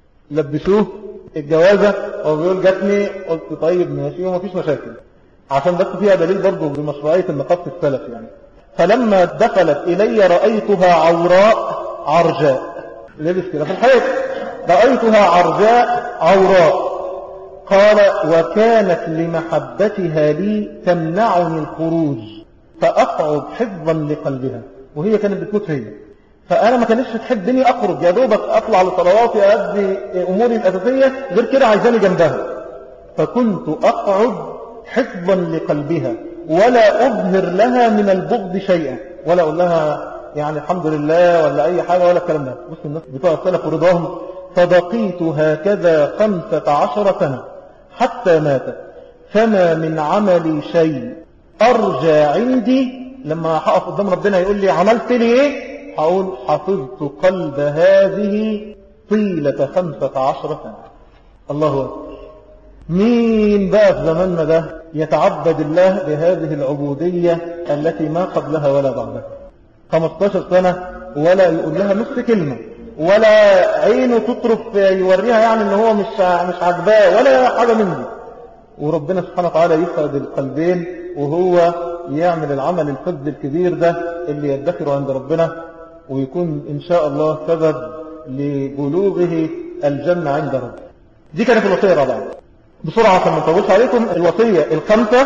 لبسوه الجوازة وبيقول جاتني، قلت طيب ماشي ومفيش مشاكل، عشان بس فيها دليل برضه بمشروعية النقاط في السلف يعني. فلما دخلت إلي رأيتها عوراء عرجاء، لبس كده في الحياة، رأيتها عرجاء عوراء. قال وكانت لمحبتها لي تمنعني الخروج فأقعد حفظا لقلبها، وهي كانت بتموت هي، فأنا ما كانتش تحبني أخرج، يا دوبك أطلع لصلواتي أدي أموري الأساسية، غير كده عايزاني جنبها. فكنت أقعد حفظا لقلبها ولا أظهر لها من البغض شيئا، ولا أقول لها يعني الحمد لله ولا أي حاجة ولا الكلام ده. بص الناس بتوع السلف ورضاهم. فبقيت هكذا خمسة عشر سنة حتى ماتت، فما من عملي شيء أرجى عندي لما هقف قدام ربنا يقول لي عملت لي إيه، هقول حفظت قلب هذه طيلة خمسة عشر سنة. الله أكبر. مين بقى في زماننا ده يتعبد الله بهذه العبودية التي ما قبلها ولا بعدها؟ خمستاشر سنة ولا يقول لها نص كلمة، ولا عينه تطرف يوريها يعني ان هو مش مش عجباه ولا حاجة من دي. وربنا سبحانه وتعالى يفرد القلبين وهو يعمل العمل الفذ الكبير ده اللي يدخره عند ربنا، ويكون إن شاء الله سبب لبلوغه الجنة عند رب. دي كانت الوصية الرابعة. بسرعة عشان ما نطولش عليكم. الوصية الخامسة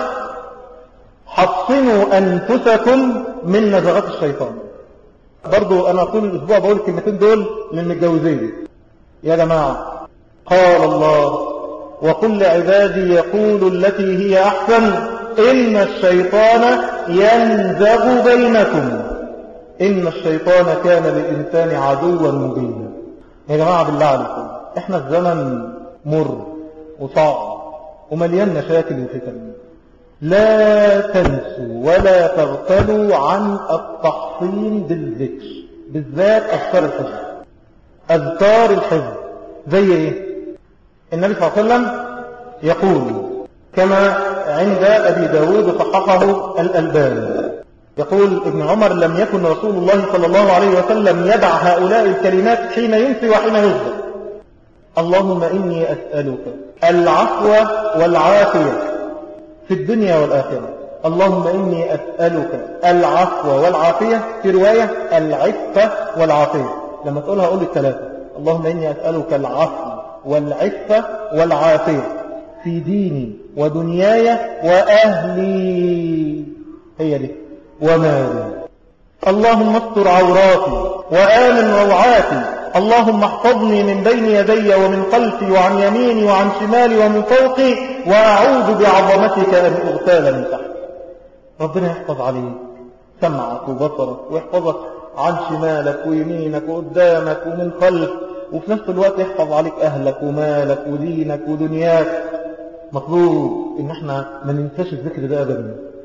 حصنوا أنفسكم من نزغات الشيطان. برضو أنا طول الأسبوع بقول الكلمتين دول للمتجوزين. يا جماعة قال الله وقل لعبادي يقولوا التي هي أحسن إن الشيطان ينزغ بينكم إن الشيطان كان للإنسان عدوا مبينا. يا جماعة بالله عليكم إحنا الزمن مر وصعب ومليان مشاكل وفتن. لا تنسوا ولا تغفلوا عن التحصين بالذكر، بالذات أذكار الحزن. أذكار الحزن زي إيه؟ النبي صلى الله عليه وسلم يقول كما عند أبي داود صححه الألباني، يقول ابن عمر لم يكن رسول الله صلى الله عليه وسلم يدع هؤلاء الكلمات حين ينسي وحين يصبح. اللهم إني أسألك العفو والعافية في الدنيا والآخرة. اللهم إني أسألك العفو والعافية، في رواية العفة والعافية. لما تقولها قول الثلاثة، اللهم إني أسألك العفو والعفة والعافية في ديني ودنياي وأهلي، هي دي، ومالي. اللهم استر عوراتي وآمن روعاتي. اللهم احفظني من بين يدي ومن خلفي وعن يميني وعن شمالي ومن فوقي، وأعوذ بعظمتك أن أغتال من تحت. ربنا يحفظ عليك سمعك وبصرك، ويحفظك عن شمالك ويمينك وقدامك ومن خلف، وفي نفس الوقت يحفظ عليك أهلك ومالك ودينك ودنياك. مطلوب إن احنا ما ننساش الذكر ده أبدا،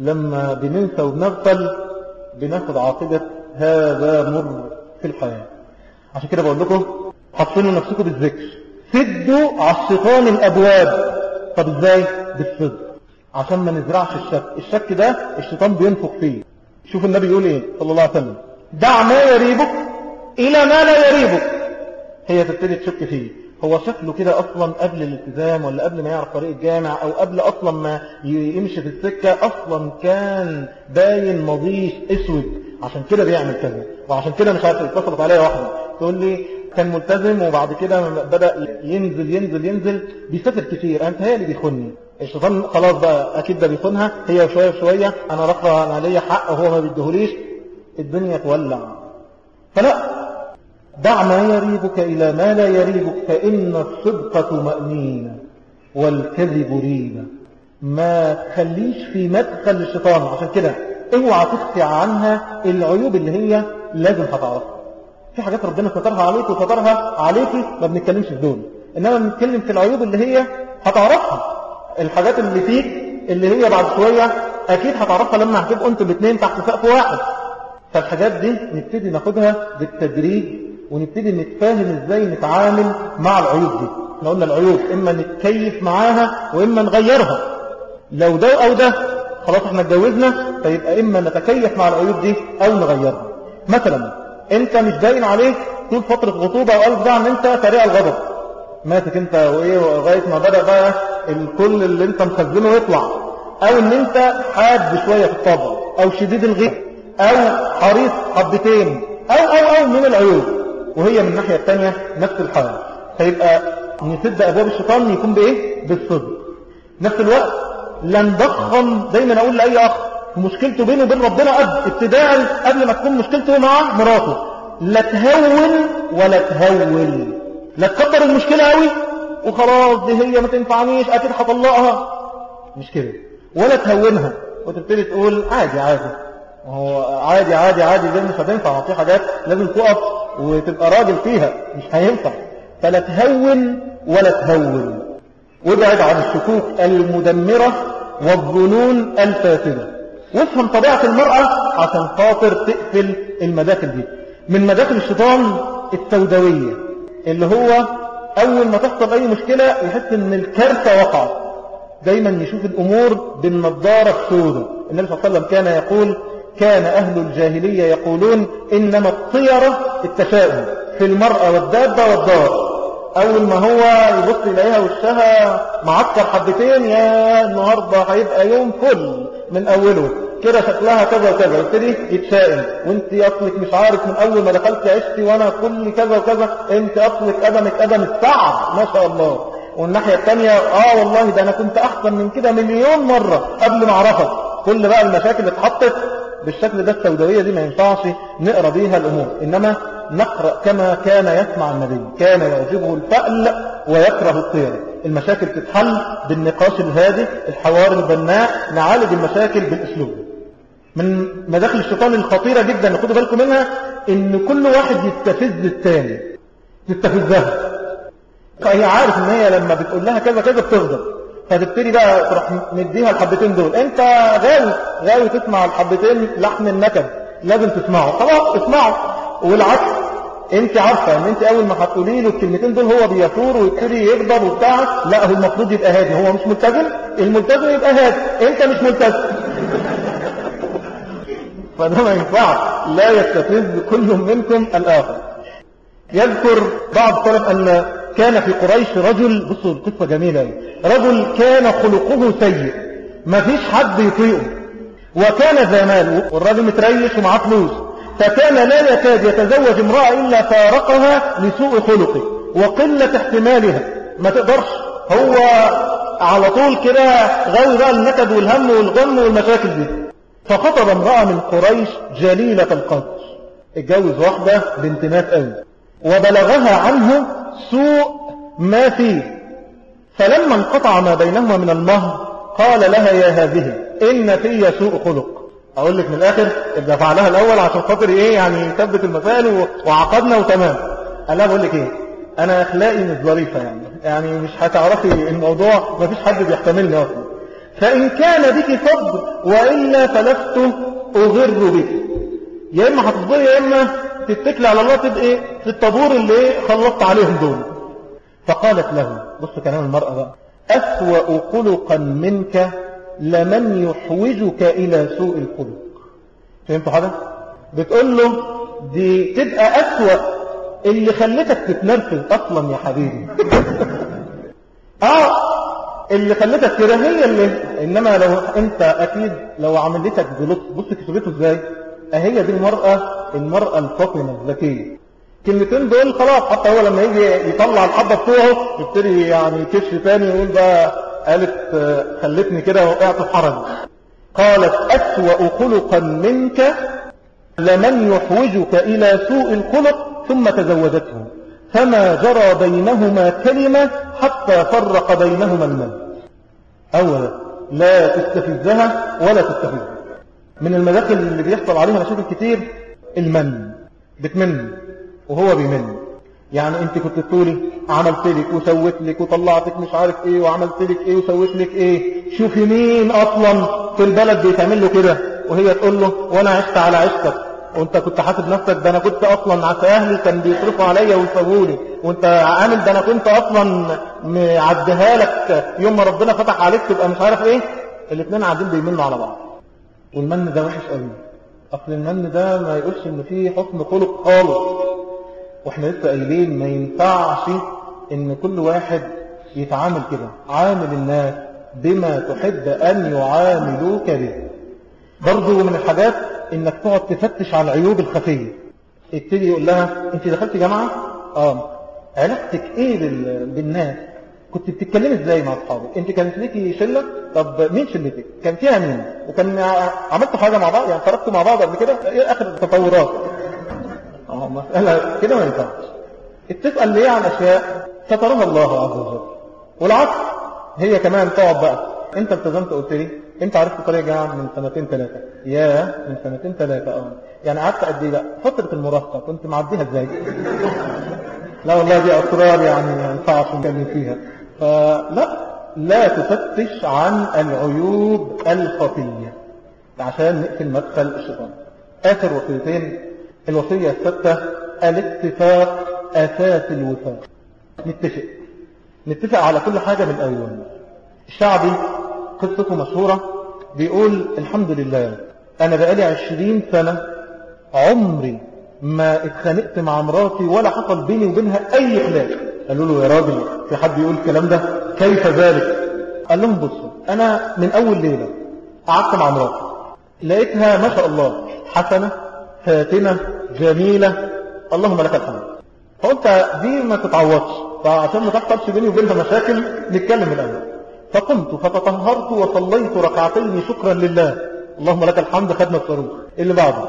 لما بننسى وبنغفل بناخد عاقبة هذا مر في الحياة. عشان كده بقول لكم حصلوا نفسكم بالذكر، سدوا على الشيطان الأبواب. طب ازاي؟ بالصدق، عشان ما نزرعش الشك. الشك ده الشيطان بينفخ فيه. شوف النبي يقول ايه صلى الله عليه وسلم: دع ما يريبك إلى ما لا يريبك. هي تبتدي تشك فيه، هو شكله كده أصلا قبل الالتزام ولا قبل ما يعرف طريق الجامع أو قبل أصلا ما يمشي في السكة أصلا كان باين مضيش أسود، عشان كده بيعمل كذا وعشان كده مش عارف. اتصلت عليا واحدة تقول لي كان ملتزم وبعد كده بدأ ينزل ينزل ينزل بيسافر كتير. أنت هي اللي بيخوني الشيطان، خلاص بقى أكيد ده بيخونها هي وشوية وشوية. أنا رفض، أنا ليا حق وهو ما بيدهوليش، الدنيا تولع. فلا، دع ما يريبك إلى ما لا يريبك فإن الصدق طمأنينة والكذب ريبة. ما تخليش في مدخل الشيطان. عشان كده اوعى تخفي عنها العيوب اللي هي لازم هتعرفها. في حاجات ربنا سترها عليك وسترها عليكي ما بنتكلمش في دول، إنما بنتكلم في العيوب اللي هي هتعرفها. الحاجات اللي فيك اللي هي بعد شوية أكيد هتعرفها لما هتبقوا انتوا الاثنين تحت سقف واحد. فالحاجات دي نبتدي ناخدها بالتدريج ونبتدي نتفاهم ازاي نتعامل مع العيوب دي. احنا قلنا العيوب اما نتكيف معاها واما نغيرها. لو ده او ده خلاص احنا اتجوزنا، فيبقى اما نتكيف مع العيوب دي او نغيرها. مثلا انت مش باين عليك طول فترة خطوبة وقلب ده ان انت سريع الغضب، ماسك انت وايه لغايه ما بدأ بقى الكل اللي انت مخزنه يطلع، او ان انت حاد شوية في الطبع او شديد الغيظ او حريص حبتين او او او من العيوب. وهي من الناحية الثانية نفس الحالة. فيبقى نسد أبواب الشيطان يكون بإيه؟ بالصدق. نفس الوقت لا نضخم. دايما أقول لأي أخ مشكلته بينه وبين ربنا قد ابتداء قبل ما تكون مشكلته مع مراته، لا تهول ولا تهول. لا تكبر المشكلة قوي وخلاص دي هي ما تنفعنيش أكيد هطلقها، مش كده. ولا تهونها وتبتدي تقول عادي عادي، هو عادي عادي عادي دي مش هتنفع. في حاجات لازم تقف وتبقى راجل فيها، مش هينفع. فلا تهون ولا تهون. وابعد عن الشكوك المدمرة والظنون الفاسدة. وافهم طبيعة المرأة عشان خاطر تقفل المداخل دي. من مداخل الشيطان السوداوية اللي هو أول ما تحصل أي مشكلة يحس إن الكارثة وقعت. دايما يشوف الأمور بالنظارة السوداء. النبي صلى الله عليه وسلم كان يقول: كان أهل الجاهلية يقولون إنما الطيرة التشاؤم في المرأة والدابة والدار. أول ما هو يبص إليها وشها معكر حبتين، يا النهاردة هيبقى يوم فل من أوله كده، شكلها كذا وكذا، يبتدي يتشائم. وانت أصلك مش عارف من أول ما دخلت عشتي وأنا كل كذا وكذا، انت أصلك قدمك قدم السعد ما شاء الله. والناحية الثانية آه والله ده أنا كنت أحسن من كده مليون مرة قبل ما أعرفك. كل بقى المشاكل اللي اتحطت بالشكل ده السوداوية دي ما ينفعش نقرأ بيها الأمور، إنما نقرأ كما كان يسمع النبي. كان يعجبه الفأل ويكره الطير. المشاكل تتحل بالنقاش الهادي، الحوار البناء، نعالج المشاكل بالأسلوب. من مداخل الشيطان الخطيرة جدا ناخدوا بالكم منها إن كل واحد يستفز الثاني، يستفزها. فهي عارف إن هي لما بتقول لها كذا كذا بتغضب، فتبتدي بقى تروح نديها الحبتين دول. انت غاوي غاوي تسمع الحبتين لحن النكد، لازم تسمعه، خلاص اسمعه. والعكس، انت عارفة ان انت اول ما هتقولي له الكلمتين دول هو بيثور ويبتدي يغضب وبتاع، لا هو المفروض يبقى هادي. هو مش ملتزم، الملتزم يبقى هادي، انت مش ملتزم. فده ما ينفعش، لا يستفز كل منكم الاخر. يذكر بعض السلف ان كان في قريش رجل، بصوا القصة جميلة، رجل كان خلقه سيء ما فيش حد يطيقه، وكان ذا مال، والراجل متريش ومعاه فلوس، فكان لا يكاد يتزوج امرأة إلا فارقها لسوء خلقه وقلة احتمالها. ما تقدرش، هو على طول كده غاوي بقى النكد والهم والغم والمشاكل دي. فخطب امرأة من قريش جليلة القدر، اتجوز واحدة بنت ناس قوي، وبلغها عنه سوء ما فيه. فلما انقطع ما بينهما من المهر قال لها: يا هذه إن في سوء خلق. أقول لك من الآخر إذا فعلها الأول عشان خاطر إيه يعني يثبت المثال وعقدنا وتمام. قال لها: بقول لك إيه، أنا أخلاقي مش ظريفة يعني يعني مش هتعرفي الموضوع، ما فيش حد بيحتملني أصلا، فإن كان بك فضل وإلا فلست أغر بك. يا إما هتفضلي يا إما تتكلي على الله تبقى في الطابور اللي خلصت عليهم دول. فقالت له، بص كلام المرأة بقى، أسوأ خلقا منك لمن يحوجك إلى سوء الخلق. فهمتوا حاجة؟ بتقول له دي تبقى أسوأ اللي خلتك تتنرفز أصلا يا حبيبي. آه اللي خلتك كده هي اللي، إنما لو أنت أكيد لو عملتك بلطف، بص كسبته إزاي؟ أهي دي المرأة، المرأة الفاطمة الذكية. كلمتين دول خلاص، حتى هو لما يجي يطلع الحبة بتوعه يبتدي يعني كش تاني يقول بقى قالت خلتني كده وقعت في حرج. قالت أسوأ خلقا منك لمن يحوجك إلى سوء الخلق، ثم تزوجته فما جرى بينهما كلمة حتى فرق بينهما الموت. أولا لا تستفزها ولا تستفزها. من المداخل اللي بيحصل عليها مشاكل كتير المن، بتمن وهو بيمن. يعني انت كنت تقولي عملت لك وسويت لك وطلعتك مش عارف ايه وعملت لك ايه وسويت لك ايه، شوفي مين اصلا في البلد بيتعمل له كده، وهي تقول له وانا عشت على عشتك وانت كنت حاسب نفسك ده انا كنت اصلا عسى اهلي كان بيصرفوا عليا ويسووا لي، وانت عامل ده انا كنت اصلا معديها لك يوم ما ربنا فتح عليك تبقى مش عارف ايه. الاثنين قاعدين بيمنوا على بعض. والمن ده وحش قوي. اصل المن ده ما يقولش ان فيه حسن خلق خالص. واحنا لسه قايلين ما ينفعش ان كل واحد يتعامل كده. عامل الناس بما تحب ان يعاملوك به. برضو من الحاجات انك تقعد تفتش على العيوب الخفية. ابتدي يقول لها انت دخلت جامعة؟ اه. علاقتك ايه بالناس؟ كنت بتتكلمي ازاي مع اصحابك؟ انت كانت ليكي شلة؟ طب مين شلتك؟ كان فيها مين؟ وكان عملتوا حاجة مع بعض؟ يعني خرجتوا مع بعض قبل كده؟ ايه اخر التطورات؟ اه مسألة كده ما ينفعش. بتسأل ليه عن اشياء سترها الله عز وجل. والعكس هي كمان تقعد بقى انت التزمت قلت لي انت عرفت طريق جامعة من سنتين ثلاثة. يا من سنتين ثلاثة اه يعني قعدت قد ايه بقى؟ فترة المراهقة كنت معديها ازاي؟ لا والله دي اسرار يعني ما ينفعش نتكلم فيها. فلا لا تفتش عن العيوب الخفية عشان نقفل مدخل الشيطان. اخر وصيتين. الوصية السادسة الاتفاق اساس الوفاق. نتفق نتفق على كل حاجة من الاول. الشعبي قصته مشهورة بيقول الحمد لله انا بقالي عشرين سنة عمري ما اتخانقت مع مراتي ولا حصل بيني وبينها اي خلاف. قالوا له يا راجل في حد يقول الكلام ده؟ كيف ذلك؟ قال لهم بصوا انا من اول ليلة قعدت مع مراتي لقيتها ما شاء الله حسنة فاتنة جميلة اللهم لك الحمد. فقلت دي ما تتعوضش، فعشان ما تحصلش بيني وبينها مشاكل نتكلم الأول. فقمت فتطهرت وصليت ركعتين شكرا لله اللهم لك الحمد. خدنا الصاروخ اللي بعده.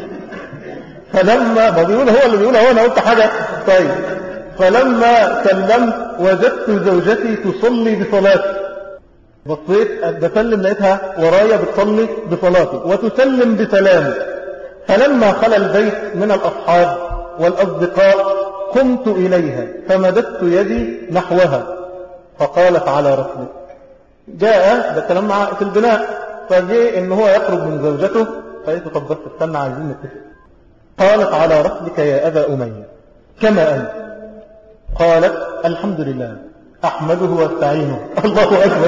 فلما ما بيقول هو اللي بيقول هو انا قلت حاجة طيب. فلما سلمت وجدت زوجتي تصلي بصلاتي. بصيت بسلم لقيتها ورايا بتصلي بصلاتي وتسلم بسلامي. فلما خلى البيت من الأصحاب والأصدقاء قمت إليها فمددت يدي نحوها فقالت على رسلك. جاء ده كلام في البناء فجاء ان هو يقرب من زوجته فقالت طب بس استنى عايزين نتفق. قالت على رسلك يا أبا أمية كما أنت. قالت الحمد لله أحمده واستعينه. الله أكبر.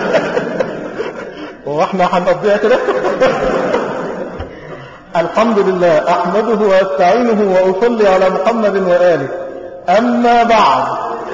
واحنا هنقضيها كده. الحمد لله أحمده واستعينه وأصلي على محمد وآله أما بعد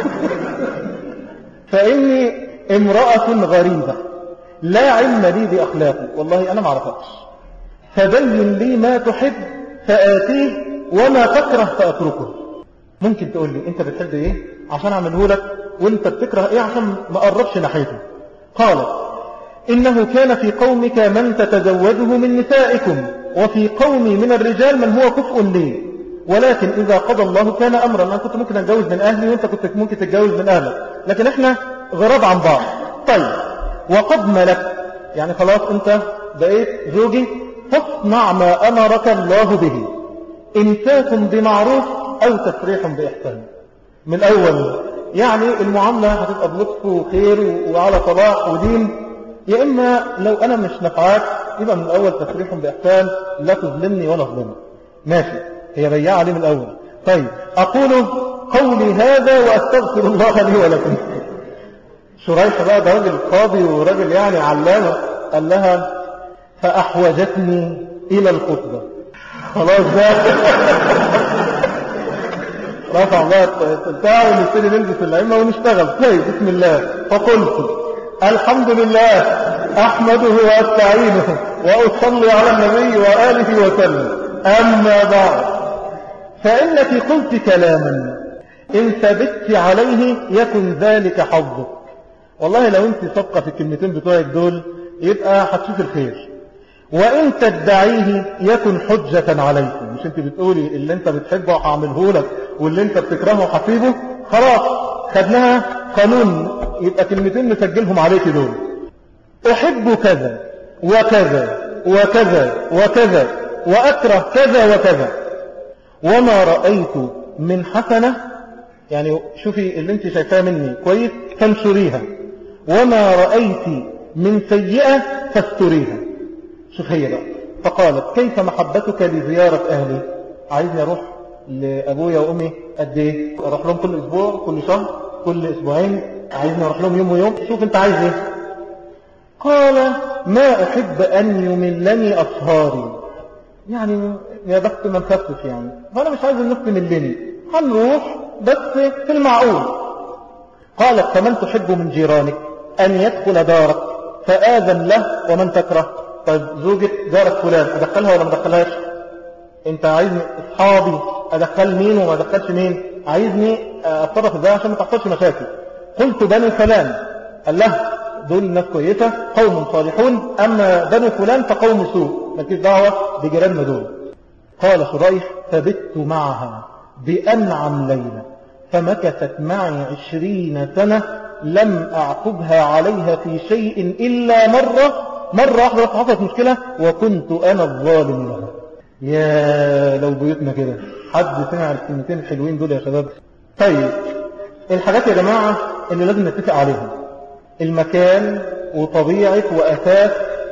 فإني امرأة غريبة لا علم لي بأخلاقي والله أنا ما عرفتش فبين لي ما تحب فآتيه وما تكره فأتركه. ممكن تقول لي أنت بتحب إيه عشان أعمله لك وأنت بتكره إيه عشان ما أقربش ناحيته. قال إنه كان في قومك من تتزوجه من نسائكم وفي قومي من الرجال من هو كفء لي ولكن إذا قضى الله كان أمرا. أنا كنت ممكن أتجوز من أهلي وأنت كنت ممكن تتجوز من أهلك لكن إحنا غراب عن بعض. طيب وقد ملك يعني خلاص أنت بقيت زوجي فاصنع ما أمرك الله به إمساك بمعروف أو تسريح بإحسان. من الأول يعني المعاملة هتبقى بلطف وخير وعلى صلاح ودين يا إما لو أنا مش نفعاك يبقى من الأول تسريح بإحسان، لا تظلمني ولا أظلمك. ماشي، هي بياع عليه من الأول. طيب أقول قولي هذا وأستغفر الله لي ولكم. شريح بقى ده راجل قاضي وراجل يعني علامة، قال لها فأحوجتني إلى الخطبة. خلاص ده رفع الله بتاعه ونبتدي نلبس الأئمة ونشتغل. طيب بسم الله. فقلت الحمد لله أحمده وأستعينه وأصلي على النبي وآله وسلم، أما بعد، فإنك قلت كلاما إن ثبت عليه يكن ذلك حظك. والله لو أنت صدقة في الكلمتين بتوعك دول يبقى هتشوف الخير. وإن تدعيه يكن حجة عليكم. مش أنت بتقولي اللي أنت بتحبه هعمله لك واللي أنت بتكرهه هسيبه؟ خلاص خدناها قانون، يبقى كلمتين نسجلهم عليك دول. أحب كذا وكذا وكذا وكذا وأكره كذا وكذا، وما رأيت من حسنة، يعني شوفي اللي انت شايفاه مني كويس فانشريها، وما رأيت من سيئة فاستريها. شوف هي بقى. فقالت كيف محبتك لزيارة أهلي؟ عايزني أروح لأبويا وأمي قد ايه؟ أروح لهم كل أسبوع، كل شهر، كل أسبوعين؟ عايزني أروح لهم يوم ويوم؟ شوف انت عايز ايه. قال ما أحب أن يملني أصهاري، يعني يا بخت من خفف يعني، فأنا مش عايز النص ملني، هنروح بس في المعقول. قالت فمن تحب من جيرانك أن يدخل دارك فآذن له ومن تكره؟ طيب زوجة جارك فلان أدخلها ولا ما أدخلهاش؟ أنت عايزني أصحابي أدخل مين وما أدخلش مين؟ عايزني أتصرف إزاي عشان ما تحصلش مشاكل؟ قلت بني فلان. قال له دول ناس كويسة قوم صالحون، أما بني فلان فقوم سوء، مالكيش دعوة بجيراننا دول. قال شريح فبت معها بأنعم ليلة فمكثت معي عشرين سنة لم أعقبها عليها في شيء إلا مرة مرة واحدة حصلت مشكلة وكنت أنا الظالم لها. يا لو بيوتنا كده حد سمع الكلمتين الحلوين دول يا شباب. طيب الحاجات يا جماعة اللي لازم نتفق عليها: المكان وطبيعة وأساس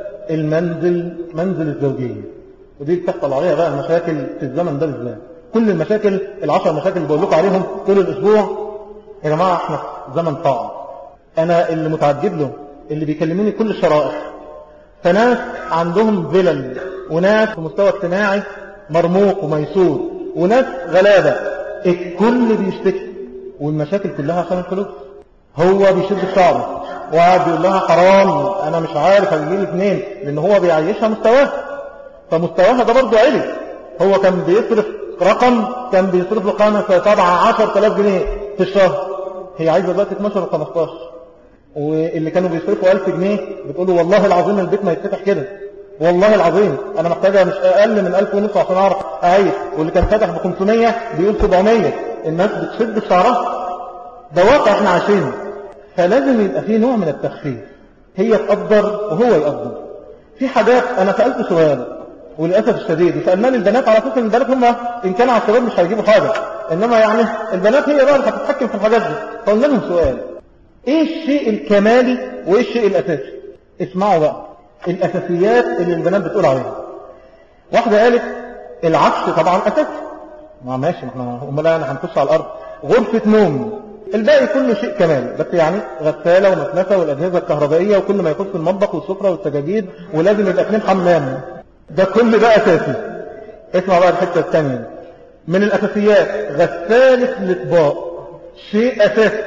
المنزل، منزل الزوجية، ودي بتحصل عليها بقى المشاكل في الزمن ده بالذات. كل المشاكل العشر مشاكل اللي بقول لكم عليهم طول الأسبوع يا جماعة احنا في زمن صعب. أنا اللي متعجب له اللي بيكلموني كل الشرائح، فناس عندهم فلل، وناس في مستوى اجتماعي مرموق وميسور، وناس غلابة، الكل بيشتكي، والمشاكل كلها عشان الفلوس. هو بيشد شعره وقاعد بيقول لها حرام انا مش عارف اجيب اثنين، لان هو بيعيشها مستواها، فمستواها ده برضه عالي. هو كان بيصرف رقم كان بيصرف له خمسة سبعة عشر تلاف جنيه في الشهر، هي عايزه دلوقتي اتناشر وخمستاشر. واللي كانوا بيصرفوا ألف جنيه بتقولوا والله العظيم البيت ما يتفتح كده، والله العظيم انا محتاجه مش اقل من ألف ونص عشان اعرف اعيش. واللي كان فاتح ب خمسمية بيقول سبعمية. الناس بتشد شعرها، ده واقع احنا عايشينه. فلازم يبقى فيه نوع من التخفيف، هي تقدر وهو يقدر. في حاجات انا سألت سؤال وللأسف الشديد سألناني البنات، على فكرة البنات هم إن كانوا على الشباب مش هيجيبوا حاجة، إنما يعني البنات هي بقى اللي هتتحكم في الحاجات دي. فقلنا لهم سؤال: إيه الشيء الكمالي وإيه الشيء الأساسي؟ اسمعوا بقى الأساسيات اللي البنات بتقول عليها. واحدة قالت العفش طبعا أساسي، ما ماشي، احنا امال انا هنخش على الأرض. غرفة نوم، الباقي كله شيء كمالي، بس يعني غسالة ومكنسة والأجهزة الكهربائية وكل ما يخص المطبخ والسفرة والسجاجيد، ولازم يبقى اثنين حمام، ده كل ده أساسي. اسمع بقى الحتة الثانية من الأساسيات: غسالة الأطباق، شيء أساسي.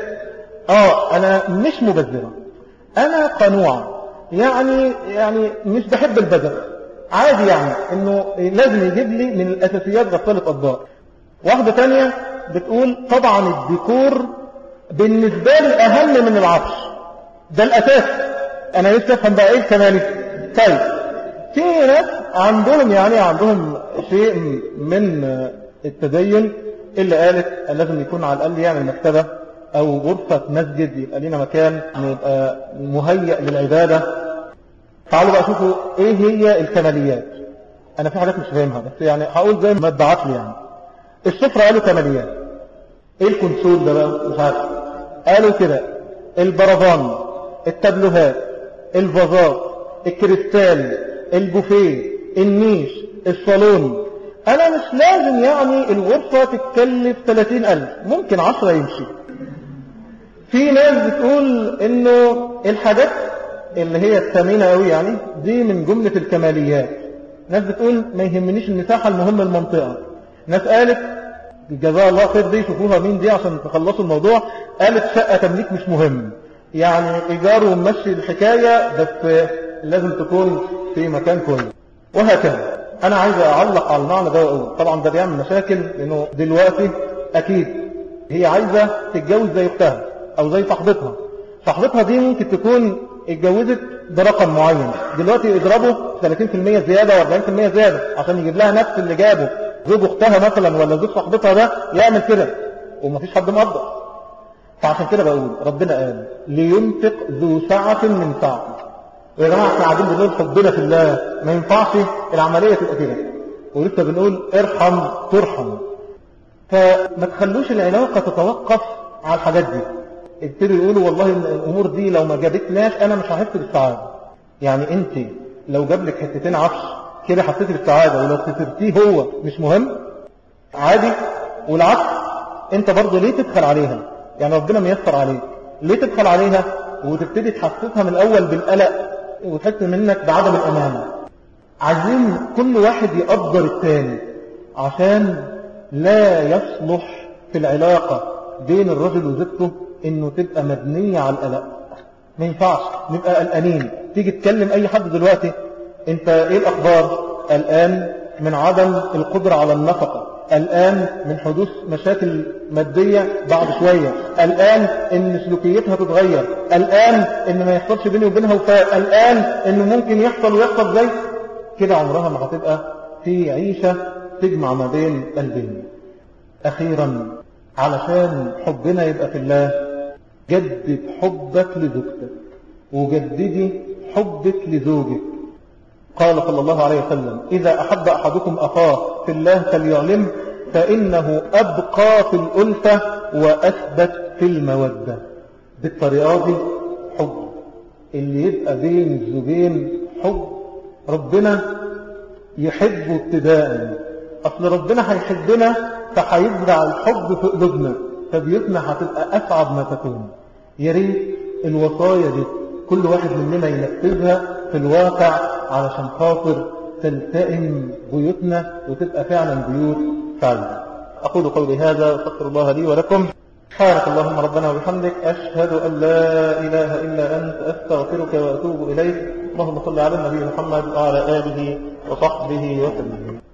اه انا مش مبذرة، انا قنوعة، يعني يعني مش بحب البذر، عادي يعني انه لازم يجيب لي من الأساسيات غسالة أطباق. واحدة تانية بتقول طبعا الديكور بالنسبة لي أهم من العفش، ده الأساس. أنا لسه أفهم بقى إيه كمالي. طيب في ناس عندهم يعني عندهم شيء من التدين، اللي قالت لازم يكون على الأقل يعني مكتبة أو غرفة مسجد، يبقى لنا مكان نبقى مهيئ للعبادة. تعالوا بقى شوفوا إيه هي الكماليات. أنا في حاجات مش فاهمها، بس يعني هقول زي ما اتبعت لي. يعني السفرة قالوا كماليات، ايه الكونسول ده بقى مش عارف، قالوا كده البرفان، التابلوهات، الفازات، الكريستال، البوفيه، النيش، الصالون. انا مش لازم يعني الغرفة تتكلف ثلاثين ألف، ممكن عشرة يمشي. في ناس بتقول انه الحاجات اللي هي الثمينة قوي يعني دي من جملة الكماليات. ناس بتقول ما يهمنيش المساحة، المهم المنطقة. ناس قالت جزاها الله خير دي، شوفوها مين دي عشان تخلصوا الموضوع، قالت شقة تمليك مش مهم، يعني ايجار ومشي الحكاية، بس لازم تكون في مكان كويس، وهكذا. انا عايز اعلق على المعنى ده واقول طبعا ده بيعمل مشاكل، لانه دلوقتي اكيد هي عايزة تتجوز زي اختها او زي صاحبتها. صاحبتها دي ممكن تكون اتجوزت برقم معين، دلوقتي يضربوا ثلاثين بالمئة زيادة وأربعين بالمئة زيادة عشان يجيب لها نفس اللي جابه زوج اختها مثلا ولا زوج صاحبتها، ده يعمل كده ومفيش حد مقدر. فعشان كده بقول ربنا قال لينفق ذو سعة من سعته. ويا جماعة احنا قاعدين بنقول حبنا في الله، ما ينفعش العملية تبقى كده، ولسه بنقول ارحم ترحم. فما تخلوش العلاقة تتوقف على الحاجات دي. ابتدوا يقولوا والله الامور دي لو ما جابتناش انا مش هحس بالسعادة. يعني انت لو جاب لك حتتين عفش كده حسيتي بالسعادة، ولو خسرتيه هو مش مهم عادي. والعكس انت برضه ليه تدخل عليها؟ يعني ربنا ميسر عليك، ليه تدخل عليها وتبتدي تحسسها من الاول بالقلق وتحس منك بعدم الامان؟ عايزين كل واحد يقدر الثاني، عشان لا يصلح في العلاقة بين الرجل وزوجته انه تبقى مبنية على القلق. ما ينفعش نبقى قلقانين. تيجي تكلم اي حد دلوقتي، انت ايه الاخبار؟ قلقان من عدم القدرة على النفقة، قلقان من حدوث مشاكل مادية بعد شوية، قلقان ان سلوكيتها تتغير، قلقان ان ما يحصلش بيني وبينها وفاء، قلقان انه ممكن يحصل ويحصل زي كده. عمرها ما هتبقى في عيشة تجمع ما بين قلبين. اخيرا علشان حبنا يبقى في الله، جدد حبك لزوجتك وجددي حبك لزوجك. قال صلى الله عليه وسلم إذا أحب أحدكم أخاه في الله فليعلم، فإنه أبقى في الألفة وأثبت في المودة. بالطريقة دي حب اللي يبقى بين الزوجين حب ربنا يحبه ابتداء. أصل ربنا هيحبنا فهيزرع الحب في قلوبنا، فبيوتنا هتبقى أسعد ما تكون. يا ريت الوصايا دي كل واحد مننا ينفذها في الواقع علشان خاطر تلتئم بيوتنا وتبقى فعلا بيوت فعلا. أقول قولي هذا واستغفر الله لي ولكم. سبحانك اللهم ربنا وبحمدك، أشهد أن لا إله إلا أنت، أستغفرك وأتوب إليك. اللهم صل على النبي محمد وعلى آله وصحبه وسلم.